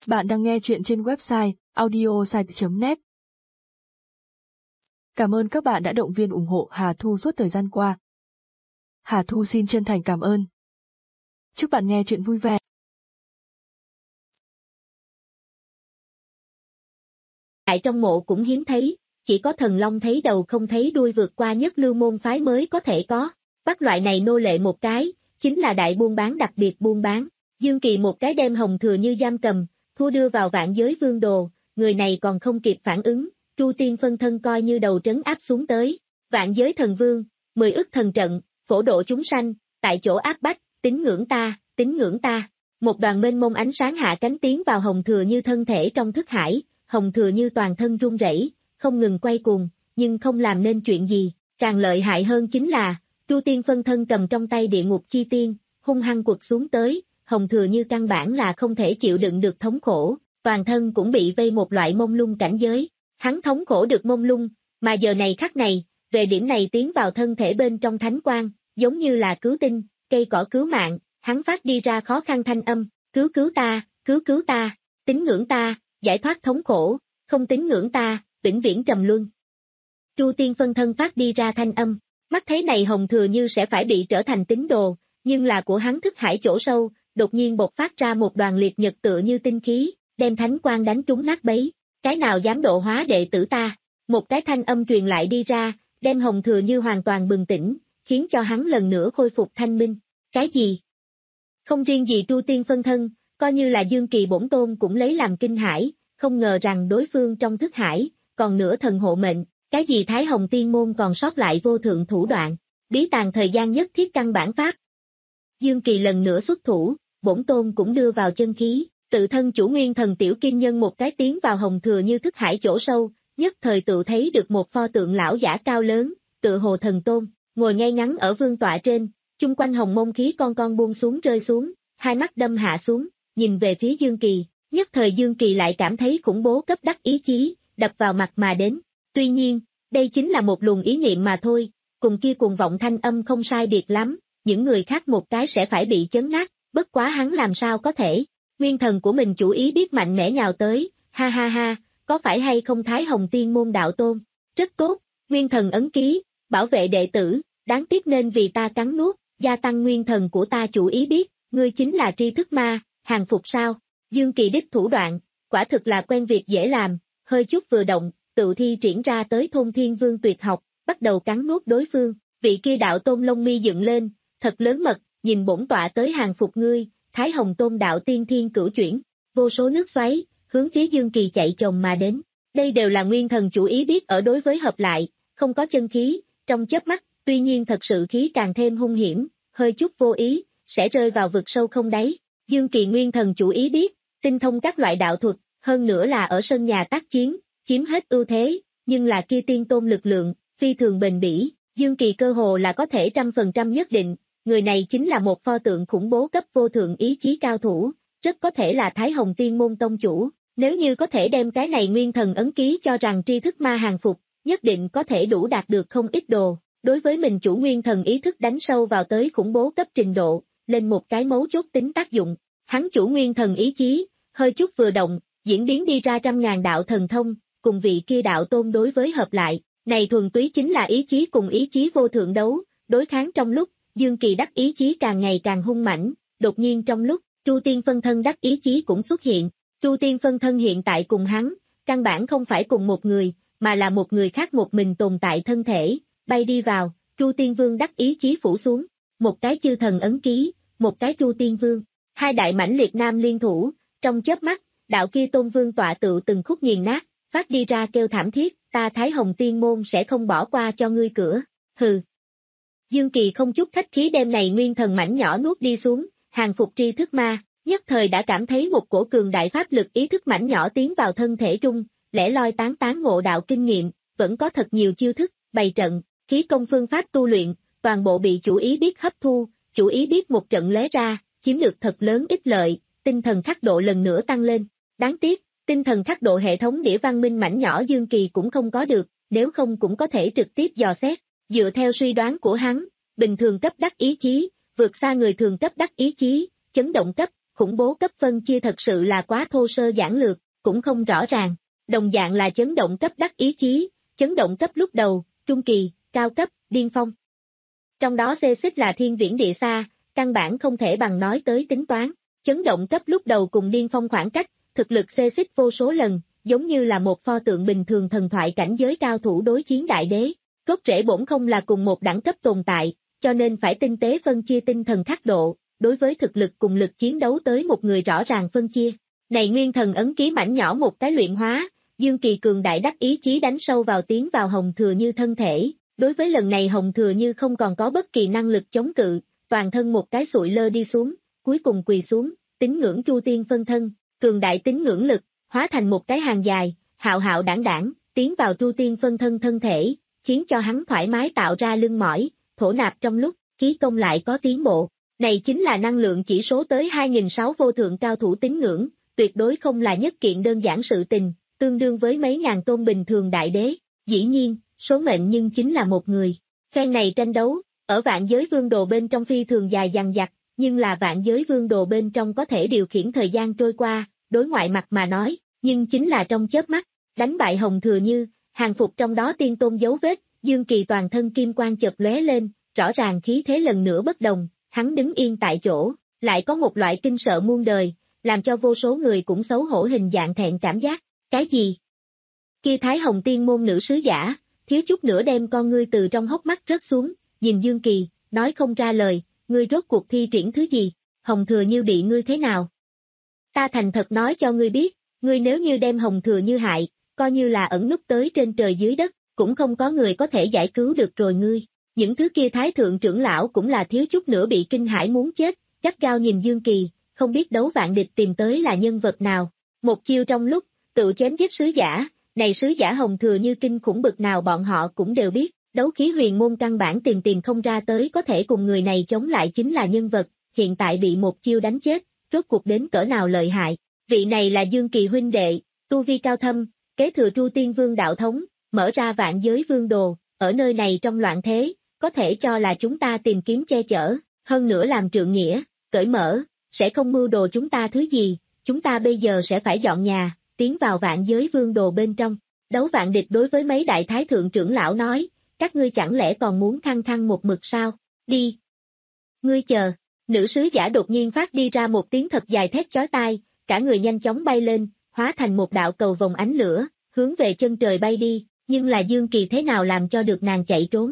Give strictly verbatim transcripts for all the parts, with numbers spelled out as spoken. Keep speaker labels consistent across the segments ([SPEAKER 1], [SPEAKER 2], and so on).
[SPEAKER 1] Bạn đang nghe chuyện trên website audiosite chấm net. Cảm ơn các bạn đã động viên ủng hộ Hà Thu suốt thời gian qua. Hà Thu xin chân thành cảm ơn. Chúc bạn nghe chuyện vui vẻ.
[SPEAKER 2] Tại trong mộ cũng hiếm thấy, chỉ có thần long thấy đầu không thấy đuôi vượt qua nhất lưu môn phái mới có thể có. Bắt loại này nô lệ một cái, chính là đại buôn bán đặc biệt buôn bán. Dương Kỳ một cái đem Hồng Thừa Như giam cầm, thua đưa vào vạn giới vương đồ, người này còn không kịp phản ứng, Tru Tiên phân thân coi như đầu trấn áp xuống tới. Vạn giới thần vương, mười ức thần trận, phổ độ chúng sanh, tại chỗ áp bách, tín ngưỡng ta, tín ngưỡng ta. Một đoàn mênh mông ánh sáng hạ cánh tiến vào Hồng Thừa Như thân thể trong thức hải, Hồng Thừa Như toàn thân run rẩy, không ngừng quay cuồng, nhưng không làm nên chuyện gì. Càng lợi hại hơn chính là, Tru Tiên phân thân cầm trong tay địa ngục chi tiên, hung hăng quật xuống tới, Hồng Thừa Như căn bản là không thể chịu đựng được thống khổ, toàn thân cũng bị vây một loại mông lung cảnh giới. Hắn thống khổ được mông lung, mà giờ này khắc này, về điểm này tiến vào thân thể bên trong thánh quang, giống như là cứu tinh, cây cỏ cứu mạng, hắn phát đi ra khó khăn thanh âm, cứu cứu ta, cứu cứu ta, tín ngưỡng ta, giải thoát thống khổ, không tín ngưỡng ta, vĩnh viễn trầm luân. Tru Tiên phân thân phát đi ra thanh âm, mắt thấy này Hồng Thừa Như sẽ phải bị trở thành tín đồ, nhưng là của hắn thức hải chỗ sâu, đột nhiên bộc phát ra một đoàn liệt nhật tựa như tinh khí, đem thánh quang đánh trúng nát bấy. Cái nào dám độ hóa đệ tử ta? Một cái thanh âm truyền lại đi ra, đem Hồng Thừa Như hoàn toàn bừng tỉnh, khiến cho hắn lần nữa khôi phục thanh minh. Cái gì? Không riêng gì Tru Tiên phân thân, coi như là Dương Kỳ bổn tôn cũng lấy làm kinh hãi, không ngờ rằng đối phương trong thức hải, còn nửa thần hộ mệnh, cái gì Thái Hồng Tiên môn còn sót lại vô thượng thủ đoạn, bí tàng thời gian nhất thiết căn bản pháp. Dương Kỳ lần nữa xuất thủ, bổn tôn cũng đưa vào chân khí, tự thân chủ nguyên thần tiểu kim nhân một cái tiến vào Hồng Thừa Như thức hải chỗ sâu, nhất thời tự thấy được một pho tượng lão giả cao lớn, tự hồ thần tôn, ngồi ngay ngắn ở vương tọa trên, chung quanh hồng mông khí con con buông xuống rơi xuống, hai mắt đâm hạ xuống, nhìn về phía Dương Kỳ, nhất thời Dương Kỳ lại cảm thấy khủng bố cấp đắc ý chí, đập vào mặt mà đến. Tuy nhiên, đây chính là một luồng ý niệm mà thôi, cùng kia cuồng vọng thanh âm không sai biệt lắm, những người khác một cái sẽ phải bị chấn nát, bất quá hắn làm sao có thể. Nguyên thần của mình chủ ý biết mạnh mẽ nhào tới, ha ha ha, có phải hay không Thái Hồng Tiên môn đạo tôn? Rất tốt, nguyên thần ấn ký, bảo vệ đệ tử, đáng tiếc nên vì ta cắn nuốt, gia tăng nguyên thần của ta chủ ý biết, ngươi chính là tri thức ma, hàng phục sao? Dương Kỳ đích thủ đoạn, quả thực là quen việc dễ làm, hơi chút vừa động, tự thi triển ra tới thôn thiên vương tuyệt học, bắt đầu cắn nuốt đối phương, vị kia đạo tôn lông mi dựng lên, thật lớn mật, nhìn bổn tọa tới hàng phục ngươi. Thái Hồng Tôn đạo tiên thiên cửu chuyển, vô số nước xoáy, hướng phía Dương Kỳ chạy chồng mà đến. Đây đều là nguyên thần chủ ý biết ở đối với hợp lại, không có chân khí, trong chớp mắt, tuy nhiên thật sự khí càng thêm hung hiểm, hơi chút vô ý, sẽ rơi vào vực sâu không đáy. Dương Kỳ nguyên thần chủ ý biết, tinh thông các loại đạo thuật, hơn nữa là ở sân nhà tác chiến, chiếm hết ưu thế, nhưng là kia tiên tôn lực lượng, phi thường bền bỉ, Dương Kỳ cơ hồ là có thể trăm phần trăm nhất định. Người này chính là một pho tượng khủng bố cấp vô thượng ý chí cao thủ, rất có thể là Thái Hồng Tiên môn tông chủ, nếu như có thể đem cái này nguyên thần ấn ký cho rằng tri thức ma hàng phục, nhất định có thể đủ đạt được không ít đồ, đối với mình chủ nguyên thần ý thức đánh sâu vào tới khủng bố cấp trình độ, lên một cái mấu chốt tính tác dụng, hắn chủ nguyên thần ý chí, hơi chút vừa động, diễn biến đi ra trăm ngàn đạo thần thông, cùng vị kia đạo tôn đối với hợp lại, này thuần túy chính là ý chí cùng ý chí vô thượng đấu, đối kháng trong lúc. Dương Kỳ đắc ý chí càng ngày càng hung mãnh, đột nhiên trong lúc, Tru Tiên phân thân đắc ý chí cũng xuất hiện. Tru Tiên phân thân hiện tại cùng hắn, căn bản không phải cùng một người, mà là một người khác một mình tồn tại thân thể, bay đi vào, Tru Tiên Vương đắc ý chí phủ xuống, một cái chư thần ấn ký, một cái Tru Tiên Vương, hai đại mãnh liệt nam liên thủ, trong chớp mắt, đạo kia tôn vương tọa tự từng khúc nghiền nát, phát đi ra kêu thảm thiết, ta Thái Hồng Tiên môn sẽ không bỏ qua cho ngươi cửa, hừ. Dương Kỳ không chút khách khí đem này nguyên thần mảnh nhỏ nuốt đi xuống, hàng phục tri thức ma, nhất thời đã cảm thấy một cổ cường đại pháp lực ý thức mảnh nhỏ tiến vào thân thể trung, lẻ loi tán tán ngộ đạo kinh nghiệm, vẫn có thật nhiều chiêu thức, bày trận, khí công phương pháp tu luyện, toàn bộ bị chủ ý biết hấp thu, chủ ý biết một trận lóe ra, chiếm được thật lớn ích lợi, tinh thần khắc độ lần nữa tăng lên. Đáng tiếc, tinh thần khắc độ hệ thống đĩa văn minh mảnh nhỏ Dương Kỳ cũng không có được, nếu không cũng có thể trực tiếp dò xét. Dựa theo suy đoán của hắn, bình thường cấp đắc ý chí, vượt xa người thường cấp đắc ý chí, chấn động cấp, khủng bố cấp phân chia thật sự là quá thô sơ giản lược, cũng không rõ ràng. Đồng dạng là chấn động cấp đắc ý chí, chấn động cấp lúc đầu, trung kỳ, cao cấp, điên phong. Trong đó xê xích là thiên viễn địa xa, căn bản không thể bằng nói tới tính toán. Chấn động cấp lúc đầu cùng điên phong khoảng cách, thực lực xê xích vô số lần, giống như là một pho tượng bình thường thần thoại cảnh giới cao thủ đối chiến đại đế. Cốt rễ bổn không là cùng một đẳng cấp tồn tại, cho nên phải tinh tế phân chia tinh thần khắc độ, đối với thực lực cùng lực chiến đấu tới một người rõ ràng phân chia. Này nguyên thần ấn ký mảnh nhỏ một cái luyện hóa, Dương Kỳ cường đại đắc ý chí đánh sâu vào tiến vào Hồng Thừa Như thân thể, đối với lần này Hồng Thừa Như không còn có bất kỳ năng lực chống cự, toàn thân một cái sụi lơ đi xuống, cuối cùng quỳ xuống, tín ngưỡng Chu Tiên phân thân, cường đại tín ngưỡng lực, hóa thành một cái hàng dài, hạo hạo đảng đảng, tiến vào Chu Tiên phân thân thân thể, khiến cho hắn thoải mái tạo ra lưng mỏi, thổ nạp trong lúc, khí công lại có tiến bộ. Này chính là năng lượng chỉ số tới hai nghìn sáu trăm vô thượng cao thủ tín ngưỡng, tuyệt đối không là nhất kiện đơn giản sự tình, tương đương với mấy ngàn tôn bình thường đại đế. Dĩ nhiên, số mệnh nhưng chính là một người. Phen này tranh đấu, ở vạn giới vương đồ bên trong phi thường dài dằng dặc, nhưng là vạn giới vương đồ bên trong có thể điều khiển thời gian trôi qua, đối ngoại mặt mà nói, nhưng chính là trong chớp mắt, đánh bại Hồng Thừa Như, hàng phục trong đó tiên tôn dấu vết, Dương Kỳ toàn thân kim quang chợt lóe lên, rõ ràng khí thế lần nữa bất đồng, hắn đứng yên tại chỗ, lại có một loại kinh sợ muôn đời, làm cho vô số người cũng xấu hổ hình dạng thẹn cảm giác. Cái gì? Kia Thái Hồng Tiên môn nữ sứ giả, thiếu chút nữa đem con ngươi từ trong hốc mắt rớt xuống, nhìn Dương Kỳ, nói không ra lời, ngươi rốt cuộc thi triển thứ gì, Hồng Thừa Như bị ngươi thế nào? Ta thành thật nói cho ngươi biết, ngươi nếu như đem Hồng Thừa Như hại, coi như là ẩn núp tới trên trời dưới đất, cũng không có người có thể giải cứu được rồi ngươi. Những thứ kia Thái Thượng trưởng lão cũng là thiếu chút nữa bị kinh hãi muốn chết, gắt gao nhìn Dương Kỳ, không biết Đấu Vạn Địch tìm tới là nhân vật nào. Một chiêu trong lúc, tự chém giết sứ giả, này sứ giả Hồng Thừa Như kinh khủng bực nào bọn họ cũng đều biết, đấu khí huyền môn căn bản tìm tìm không ra tới có thể cùng người này chống lại chính là nhân vật, hiện tại bị một chiêu đánh chết, rốt cuộc đến cỡ nào lợi hại. Vị này là Dương Kỳ huynh đệ, tu vi cao thâm, kế thừa Tru Tiên Vương đạo thống, mở ra vạn giới vương đồ, ở nơi này trong loạn thế, có thể cho là chúng ta tìm kiếm che chở, hơn nữa làm trượng nghĩa, cởi mở, sẽ không mưu đồ chúng ta thứ gì, chúng ta bây giờ sẽ phải dọn nhà, tiến vào vạn giới vương đồ bên trong. Đấu Vạn Địch đối với mấy đại thái thượng trưởng lão nói, các ngươi chẳng lẽ còn muốn khăng khăng một mực sao, đi. Ngươi chờ, nữ sứ giả đột nhiên phát đi ra một tiếng thật dài thét chói tai, cả người nhanh chóng bay lên, hóa thành một đạo cầu vòng ánh lửa, hướng về chân trời bay đi, nhưng là Dương Kỳ thế nào làm cho được nàng chạy trốn.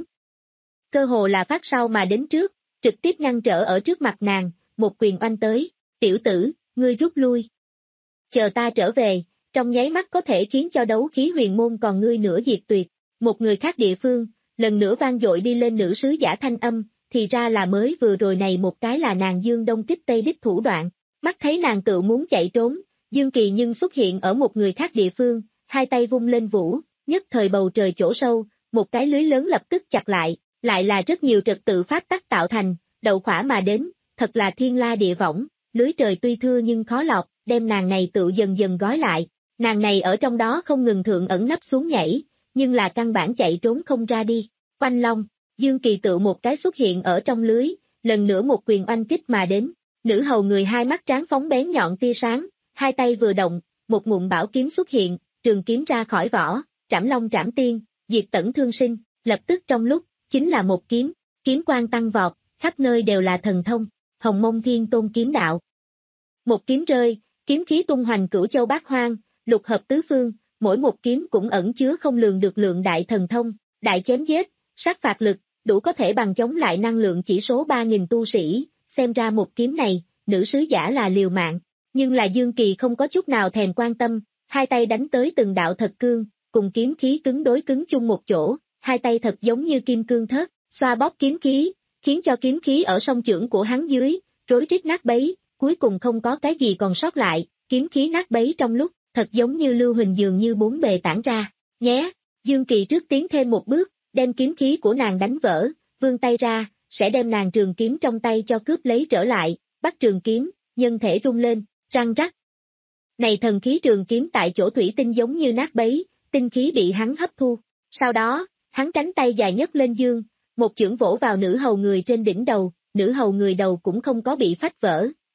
[SPEAKER 2] Cơ hồ là phát sau mà đến trước, trực tiếp ngăn trở ở trước mặt nàng, một quyền oanh tới, tiểu tử, ngươi rút lui. Chờ ta trở về, trong nháy mắt có thể khiến cho đấu khí huyền môn còn ngươi nữa diệt tuyệt. Một người khác địa phương, lần nữa vang dội đi lên nữ sứ giả thanh âm, thì ra là mới vừa rồi này một cái là nàng Dương Đông kích Tây đích thủ đoạn. Mắt thấy nàng tự muốn chạy trốn, Dương Kỳ nhưng xuất hiện ở một người khác địa phương, hai tay vung lên vũ, nhất thời bầu trời chỗ sâu, một cái lưới lớn lập tức chặt lại, lại là rất nhiều trật tự pháp tắc tạo thành, đậu khỏa mà đến, thật là thiên la địa võng, lưới trời tuy thưa nhưng khó lọt, đem nàng này tự dần dần gói lại, nàng này ở trong đó không ngừng thượng ẩn nấp xuống nhảy, nhưng là căn bản chạy trốn không ra đi. Oanh long, Dương Kỳ tự một cái xuất hiện ở trong lưới, lần nữa một quyền oanh kích mà đến, nữ hầu người hai mắt tráng phóng bén nhọn tia sáng, hai tay vừa động, một ngụm bảo kiếm xuất hiện, trường kiếm ra khỏi vỏ, trảm long trảm tiên, diệt tẩn thương sinh, lập tức trong lúc, chính là một kiếm, kiếm quang tăng vọt, khắp nơi đều là thần thông, Hồng Mông Thiên Tôn kiếm đạo. Một kiếm rơi, kiếm khí tung hoành cửu châu bát hoang, lục hợp tứ phương, mỗi một kiếm cũng ẩn chứa không lường được lượng đại thần thông, đại chém giết, sát phạt lực, đủ có thể bằng chống lại năng lượng chỉ số ba nghìn tu sĩ, xem ra một kiếm này, nữ sứ giả là liều mạng, nhưng là Dương Kỳ không có chút nào thèm quan tâm, hai tay đánh tới từng đạo thật cương, cùng kiếm khí cứng đối cứng chung một chỗ, hai tay thật giống như kim cương thớt, xoa bóp kiếm khí, khiến cho kiếm khí ở song chưởng của hắn dưới, rối rít nát bấy, cuối cùng không có cái gì còn sót lại, kiếm khí nát bấy trong lúc, thật giống như lưu huỳnh dường như bốn bề tản ra, nhé, Dương Kỳ trước tiến thêm một bước, đem kiếm khí của nàng đánh vỡ, vươn tay ra, sẽ đem nàng trường kiếm trong tay cho cướp lấy trở lại, bắt trường kiếm, nhân thể rung lên, răng rắc. Này thần khí trường kiếm tại chỗ thủy tinh giống như nát bấy, tinh khí bị hắn hấp thu, sau đó, hắn cánh tay dài nhấc lên dương, một chưởng vỗ vào nữ hầu người trên đỉnh đầu, nữ hầu người đầu cũng không có bị phách vỡ,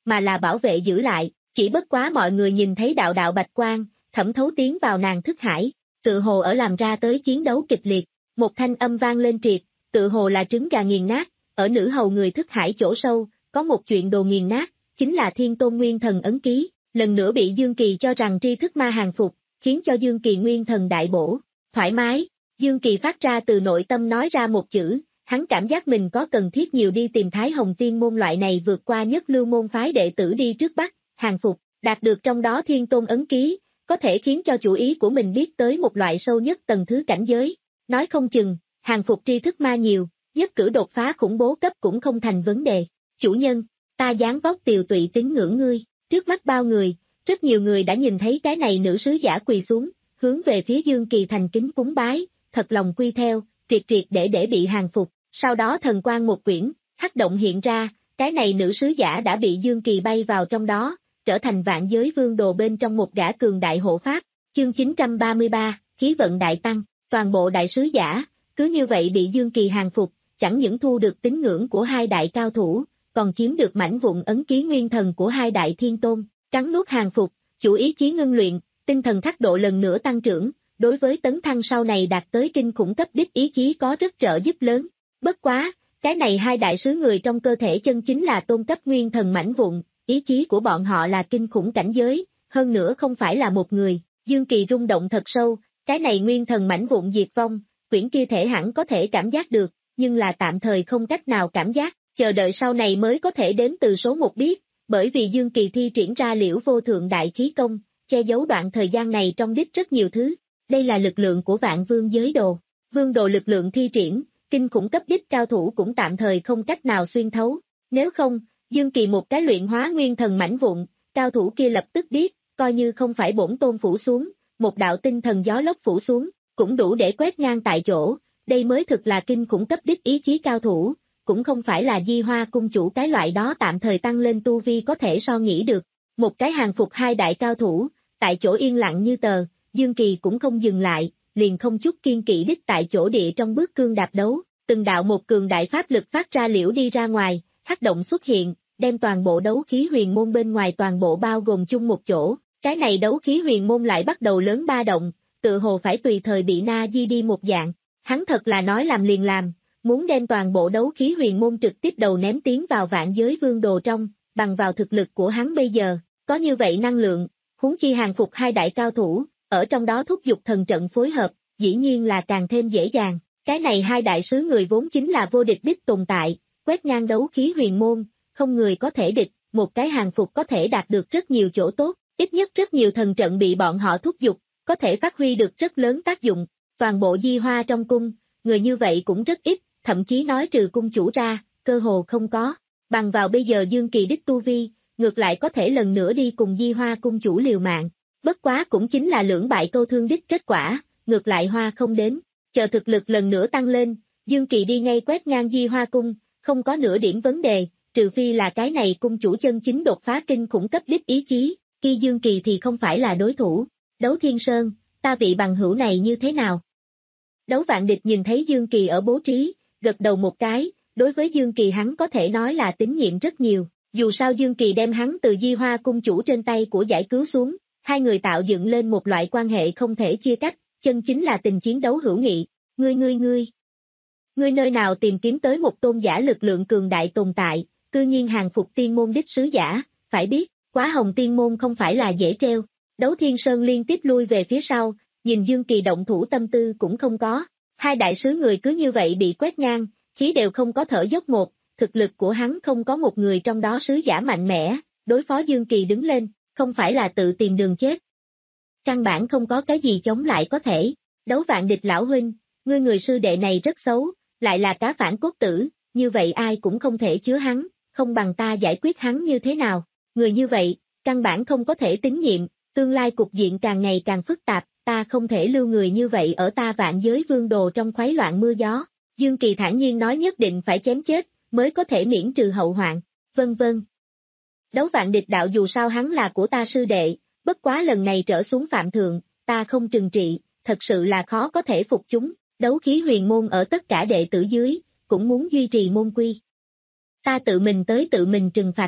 [SPEAKER 2] mà là bảo vệ giữ lại, chỉ bất quá mọi người nhìn thấy đạo đạo bạch quang, thẩm thấu tiến vào nàng thức hải, tự hồ ở làm ra tới chiến đấu kịch liệt, một thanh âm vang lên triệt, tự hồ là trứng gà nghiền nát, ở nữ hầu người thức hải chỗ sâu, có một chuyện đồ nghiền nát, chính là Thiên Tôn Nguyên Thần ấn ký, lần nữa bị Dương Kỳ cho rằng tri thức ma hàng phục, khiến cho Dương Kỳ Nguyên Thần đại bổ, thoải mái, Dương Kỳ phát ra từ nội tâm nói ra một chữ, hắn cảm giác mình có cần thiết nhiều đi tìm Thái Hồng Tiên môn loại này vượt qua nhất lưu môn phái đệ tử đi trước Bắc, hàng phục, đạt được trong đó Thiên Tôn ấn ký, có thể khiến cho chủ ý của mình biết tới một loại sâu nhất tầng thứ cảnh giới, nói không chừng, hàng phục tri thức ma nhiều, nhất cử đột phá khủng bố cấp cũng không thành vấn đề, chủ nhân, ta dáng vóc tiều tụy tín ngưỡng ngươi, trước mắt bao người, rất nhiều người đã nhìn thấy cái này nữ sứ giả quỳ xuống, hướng về phía Dương Kỳ thành kính cúng bái, thật lòng quy theo, triệt triệt để để bị hàng phục, sau đó thần quang một quyển, hắc động hiện ra, cái này nữ sứ giả đã bị Dương Kỳ bay vào trong đó, trở thành vạn giới vương đồ bên trong một gã cường đại hộ pháp, chương chín trăm ba mươi ba, khí vận đại tăng, toàn bộ đại sứ giả, cứ như vậy bị Dương Kỳ hàng phục, chẳng những thu được tín ngưỡng của hai đại cao thủ, còn chiếm được mảnh vụn ấn ký nguyên thần của hai đại thiên tôn, cắn nuốt hàng phục, chủ ý chí ngưng luyện, tinh thần thác độ lần nữa tăng trưởng, đối với tấn thăng sau này đạt tới kinh khủng cấp đích ý chí có rất trợ giúp lớn. Bất quá, cái này hai đại sứ người trong cơ thể chân chính là tôn cấp nguyên thần mảnh vụn, ý chí của bọn họ là kinh khủng cảnh giới, hơn nữa không phải là một người, Dương Kỳ rung động thật sâu, cái này nguyên thần mảnh vụn diệt vong, quyển kia thể hẳn có thể cảm giác được, nhưng là tạm thời không cách nào cảm giác, chờ đợi sau này mới có thể đếm từ số một biết, bởi vì Dương Kỳ thi triển ra liễu vô thượng đại khí công, che giấu đoạn thời gian này trong đích rất nhiều thứ, đây là lực lượng của vạn vương giới đồ, vương đồ lực lượng thi triển, kinh khủng cấp đích cao thủ cũng tạm thời không cách nào xuyên thấu, nếu không, Dương Kỳ một cái luyện hóa nguyên thần mảnh vụn, cao thủ kia lập tức biết, coi như không phải bổn tôn phủ xuống, một đạo tinh thần gió lốc phủ xuống, cũng đủ để quét ngang tại chỗ, đây mới thực là kinh khủng cấp đích ý chí cao thủ, cũng không phải là Di Hoa cung chủ cái loại đó tạm thời tăng lên tu vi có thể so nghĩ được, một cái hàng phục hai đại cao thủ, tại chỗ yên lặng như tờ, Dương Kỳ cũng không dừng lại, liền không chút kiên kỵ đích tại chỗ địa trong bước cương đạp đấu, từng đạo một cường đại pháp lực phát ra liễu đi ra ngoài, hắc động xuất hiện, đem toàn bộ đấu khí huyền môn bên ngoài toàn bộ bao gồm chung một chỗ, cái này đấu khí huyền môn lại bắt đầu lớn ba động, tự hồ phải tùy thời bị na di đi một dạng, hắn thật là nói làm liền làm, muốn đem toàn bộ đấu khí huyền môn trực tiếp đầu ném tiến vào vạn giới vương đồ trong, bằng vào thực lực của hắn bây giờ, có như vậy năng lượng, huống chi hàng phục hai đại cao thủ, ở trong đó thúc giục thần trận phối hợp, dĩ nhiên là càng thêm dễ dàng, cái này hai đại sứ người vốn chính là vô địch đích tồn tại, quét ngang đấu khí huyền môn, không người có thể địch, một cái hàng phục có thể đạt được rất nhiều chỗ tốt, ít nhất rất nhiều thần trận bị bọn họ thúc giục, có thể phát huy được rất lớn tác dụng, toàn bộ Di Hoa trong cung, người như vậy cũng rất ít, thậm chí nói trừ cung chủ ra, cơ hồ không có, bằng vào bây giờ Dương Kỳ đích tu vi, ngược lại có thể lần nữa đi cùng Di Hoa cung chủ liều mạng, bất quá cũng chính là lưỡng bại câu thương đích kết quả, ngược lại hoa không đến, chờ thực lực lần nữa tăng lên, Dương Kỳ đi ngay quét ngang Di Hoa cung, không có nửa điểm vấn đề, trừ phi là cái này cung chủ chân chính đột phá kinh khủng cấp đích ý chí, khi Dương Kỳ thì không phải là đối thủ, Đấu Thiên Sơn, ta vị bằng hữu này như thế nào? Đấu Vạn Địch nhìn thấy Dương Kỳ ở bố trí, gật đầu một cái, đối với Dương Kỳ hắn có thể nói là tín nhiệm rất nhiều, dù sao Dương Kỳ đem hắn từ Di Hoa cung chủ trên tay của giải cứu xuống, hai người tạo dựng lên một loại quan hệ không thể chia cách, chân chính là tình chiến đấu hữu nghị, ngươi ngươi ngươi. Ngươi nơi nào tìm kiếm tới một tôn giả lực lượng cường đại tồn tại, cư nhiên hàng phục tiên môn đích sứ giả, phải biết, Quá Hồng tiên môn không phải là dễ treo. Đấu Thiên Sơn liên tiếp lui về phía sau, nhìn Dương Kỳ động thủ tâm tư cũng không có, hai đại sứ người cứ như vậy bị quét ngang, khí đều không có thở dốc một, thực lực của hắn không có một người trong đó sứ giả mạnh mẽ, đối phó Dương Kỳ đứng lên, không phải là tự tìm đường chết. Căn bản không có cái gì chống lại có thể, Đấu Vạn Địch lão huynh, ngươi người sư đệ này rất xấu, lại là cá phản cốt tử, như vậy ai cũng không thể chứa hắn, không bằng ta giải quyết hắn như thế nào, người như vậy, căn bản không có thể tín nhiệm, tương lai cục diện càng ngày càng phức tạp, ta không thể lưu người như vậy ở ta vạn giới vương đồ trong khoái loạn mưa gió, Dương Kỳ thản nhiên nói nhất định phải chém chết, mới có thể miễn trừ hậu hoạn, vân vân. Đấu Vạn Địch đạo dù sao hắn là của ta sư đệ, bất quá lần này trở xuống phạm thượng, ta không trừng trị, thật sự là khó có thể phục chúng, đấu khí huyền môn ở tất cả đệ tử dưới, cũng muốn duy trì môn quy. Ta tự mình tới tự mình trừng phạt đi,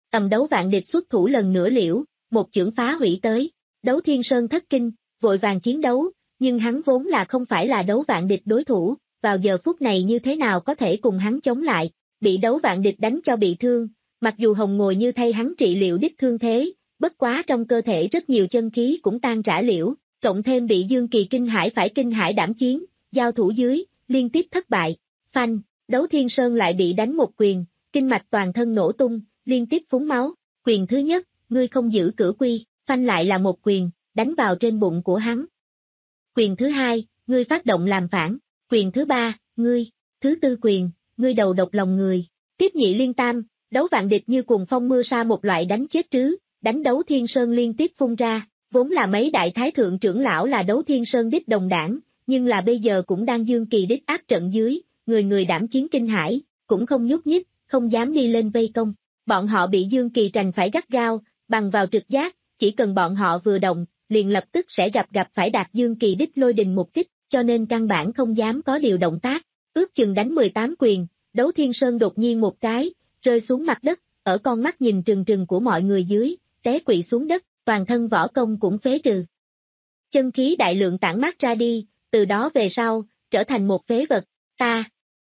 [SPEAKER 2] Ầm đấu vạn địch xuất thủ lần nữa liễu, một chưởng phá hủy tới. Đấu Thiên Sơn thất kinh, vội vàng chiến đấu, nhưng hắn vốn là không phải là đấu vạn địch đối thủ, vào giờ phút này như thế nào có thể cùng hắn chống lại, bị đấu vạn địch đánh cho bị thương, mặc dù Hồng ngồi như thay hắn trị liệu đích thương thế, bất quá trong cơ thể rất nhiều chân khí cũng tan rã liễu, cộng thêm bị Dương Kỳ kinh hãi phải kinh hãi đảm chiến, giao thủ dưới, liên tiếp thất bại, phanh, Đấu Thiên Sơn lại bị đánh một quyền, kinh mạch toàn thân nổ tung, liên tiếp phúng máu, quyền thứ nhất, ngươi không giữ cửa quy, phanh lại là một quyền, đánh vào trên bụng của hắn. Quyền thứ hai, ngươi phát động làm phản, quyền thứ ba, ngươi, thứ tư quyền, ngươi đầu độc lòng người, tiếp nhị liên tam, đấu vạn địch như cuồng phong mưa sa một loại đánh chết trứ, đánh Đấu Thiên Sơn liên tiếp phun ra, vốn là mấy đại thái thượng trưởng lão là Đấu Thiên Sơn đích đồng đảng, nhưng là bây giờ cũng đang Dương Kỳ đích áp trận dưới, người người đảm chiến kinh hãi, cũng không nhúc nhích, không dám đi lên vây công, bọn họ bị Dương Kỳ trành phải gắt gao, bằng vào trực giác, chỉ cần bọn họ vừa động, liền lập tức sẽ gặp gặp phải đạt Dương Kỳ đích lôi đình một kích, cho nên căn bản không dám có điều động tác, ước chừng đánh mười tám quyền, Đấu Thiên Sơn đột nhiên một cái, rơi xuống mặt đất, ở con mắt nhìn trừng trừng của mọi người dưới, té quỵ xuống đất, toàn thân võ công cũng phế trừ. Chân khí đại lượng tản mát ra đi, từ đó về sau, trở thành một phế vật, ta,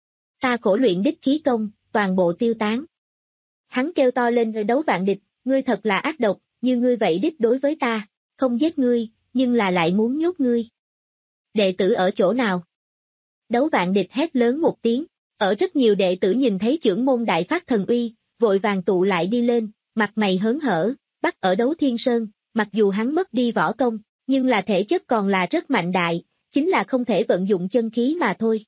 [SPEAKER 2] ta khổ luyện đích khí công, toàn bộ tiêu tán. Hắn kêu to lên Đấu vạn địch, ngươi thật là ác độc, như ngươi vậy đích đối với ta, không giết ngươi, nhưng là lại muốn nhốt ngươi. Đệ tử ở chỗ nào? Đấu vạn địch hét lớn một tiếng, ở rất nhiều đệ tử nhìn thấy trưởng môn đại phát thần uy, vội vàng tụ lại đi lên, mặt mày hớn hở, bắt ở Đấu Thiên Sơn, mặc dù hắn mất đi võ công, nhưng là thể chất còn là rất mạnh đại, chính là không thể vận dụng chân khí mà thôi.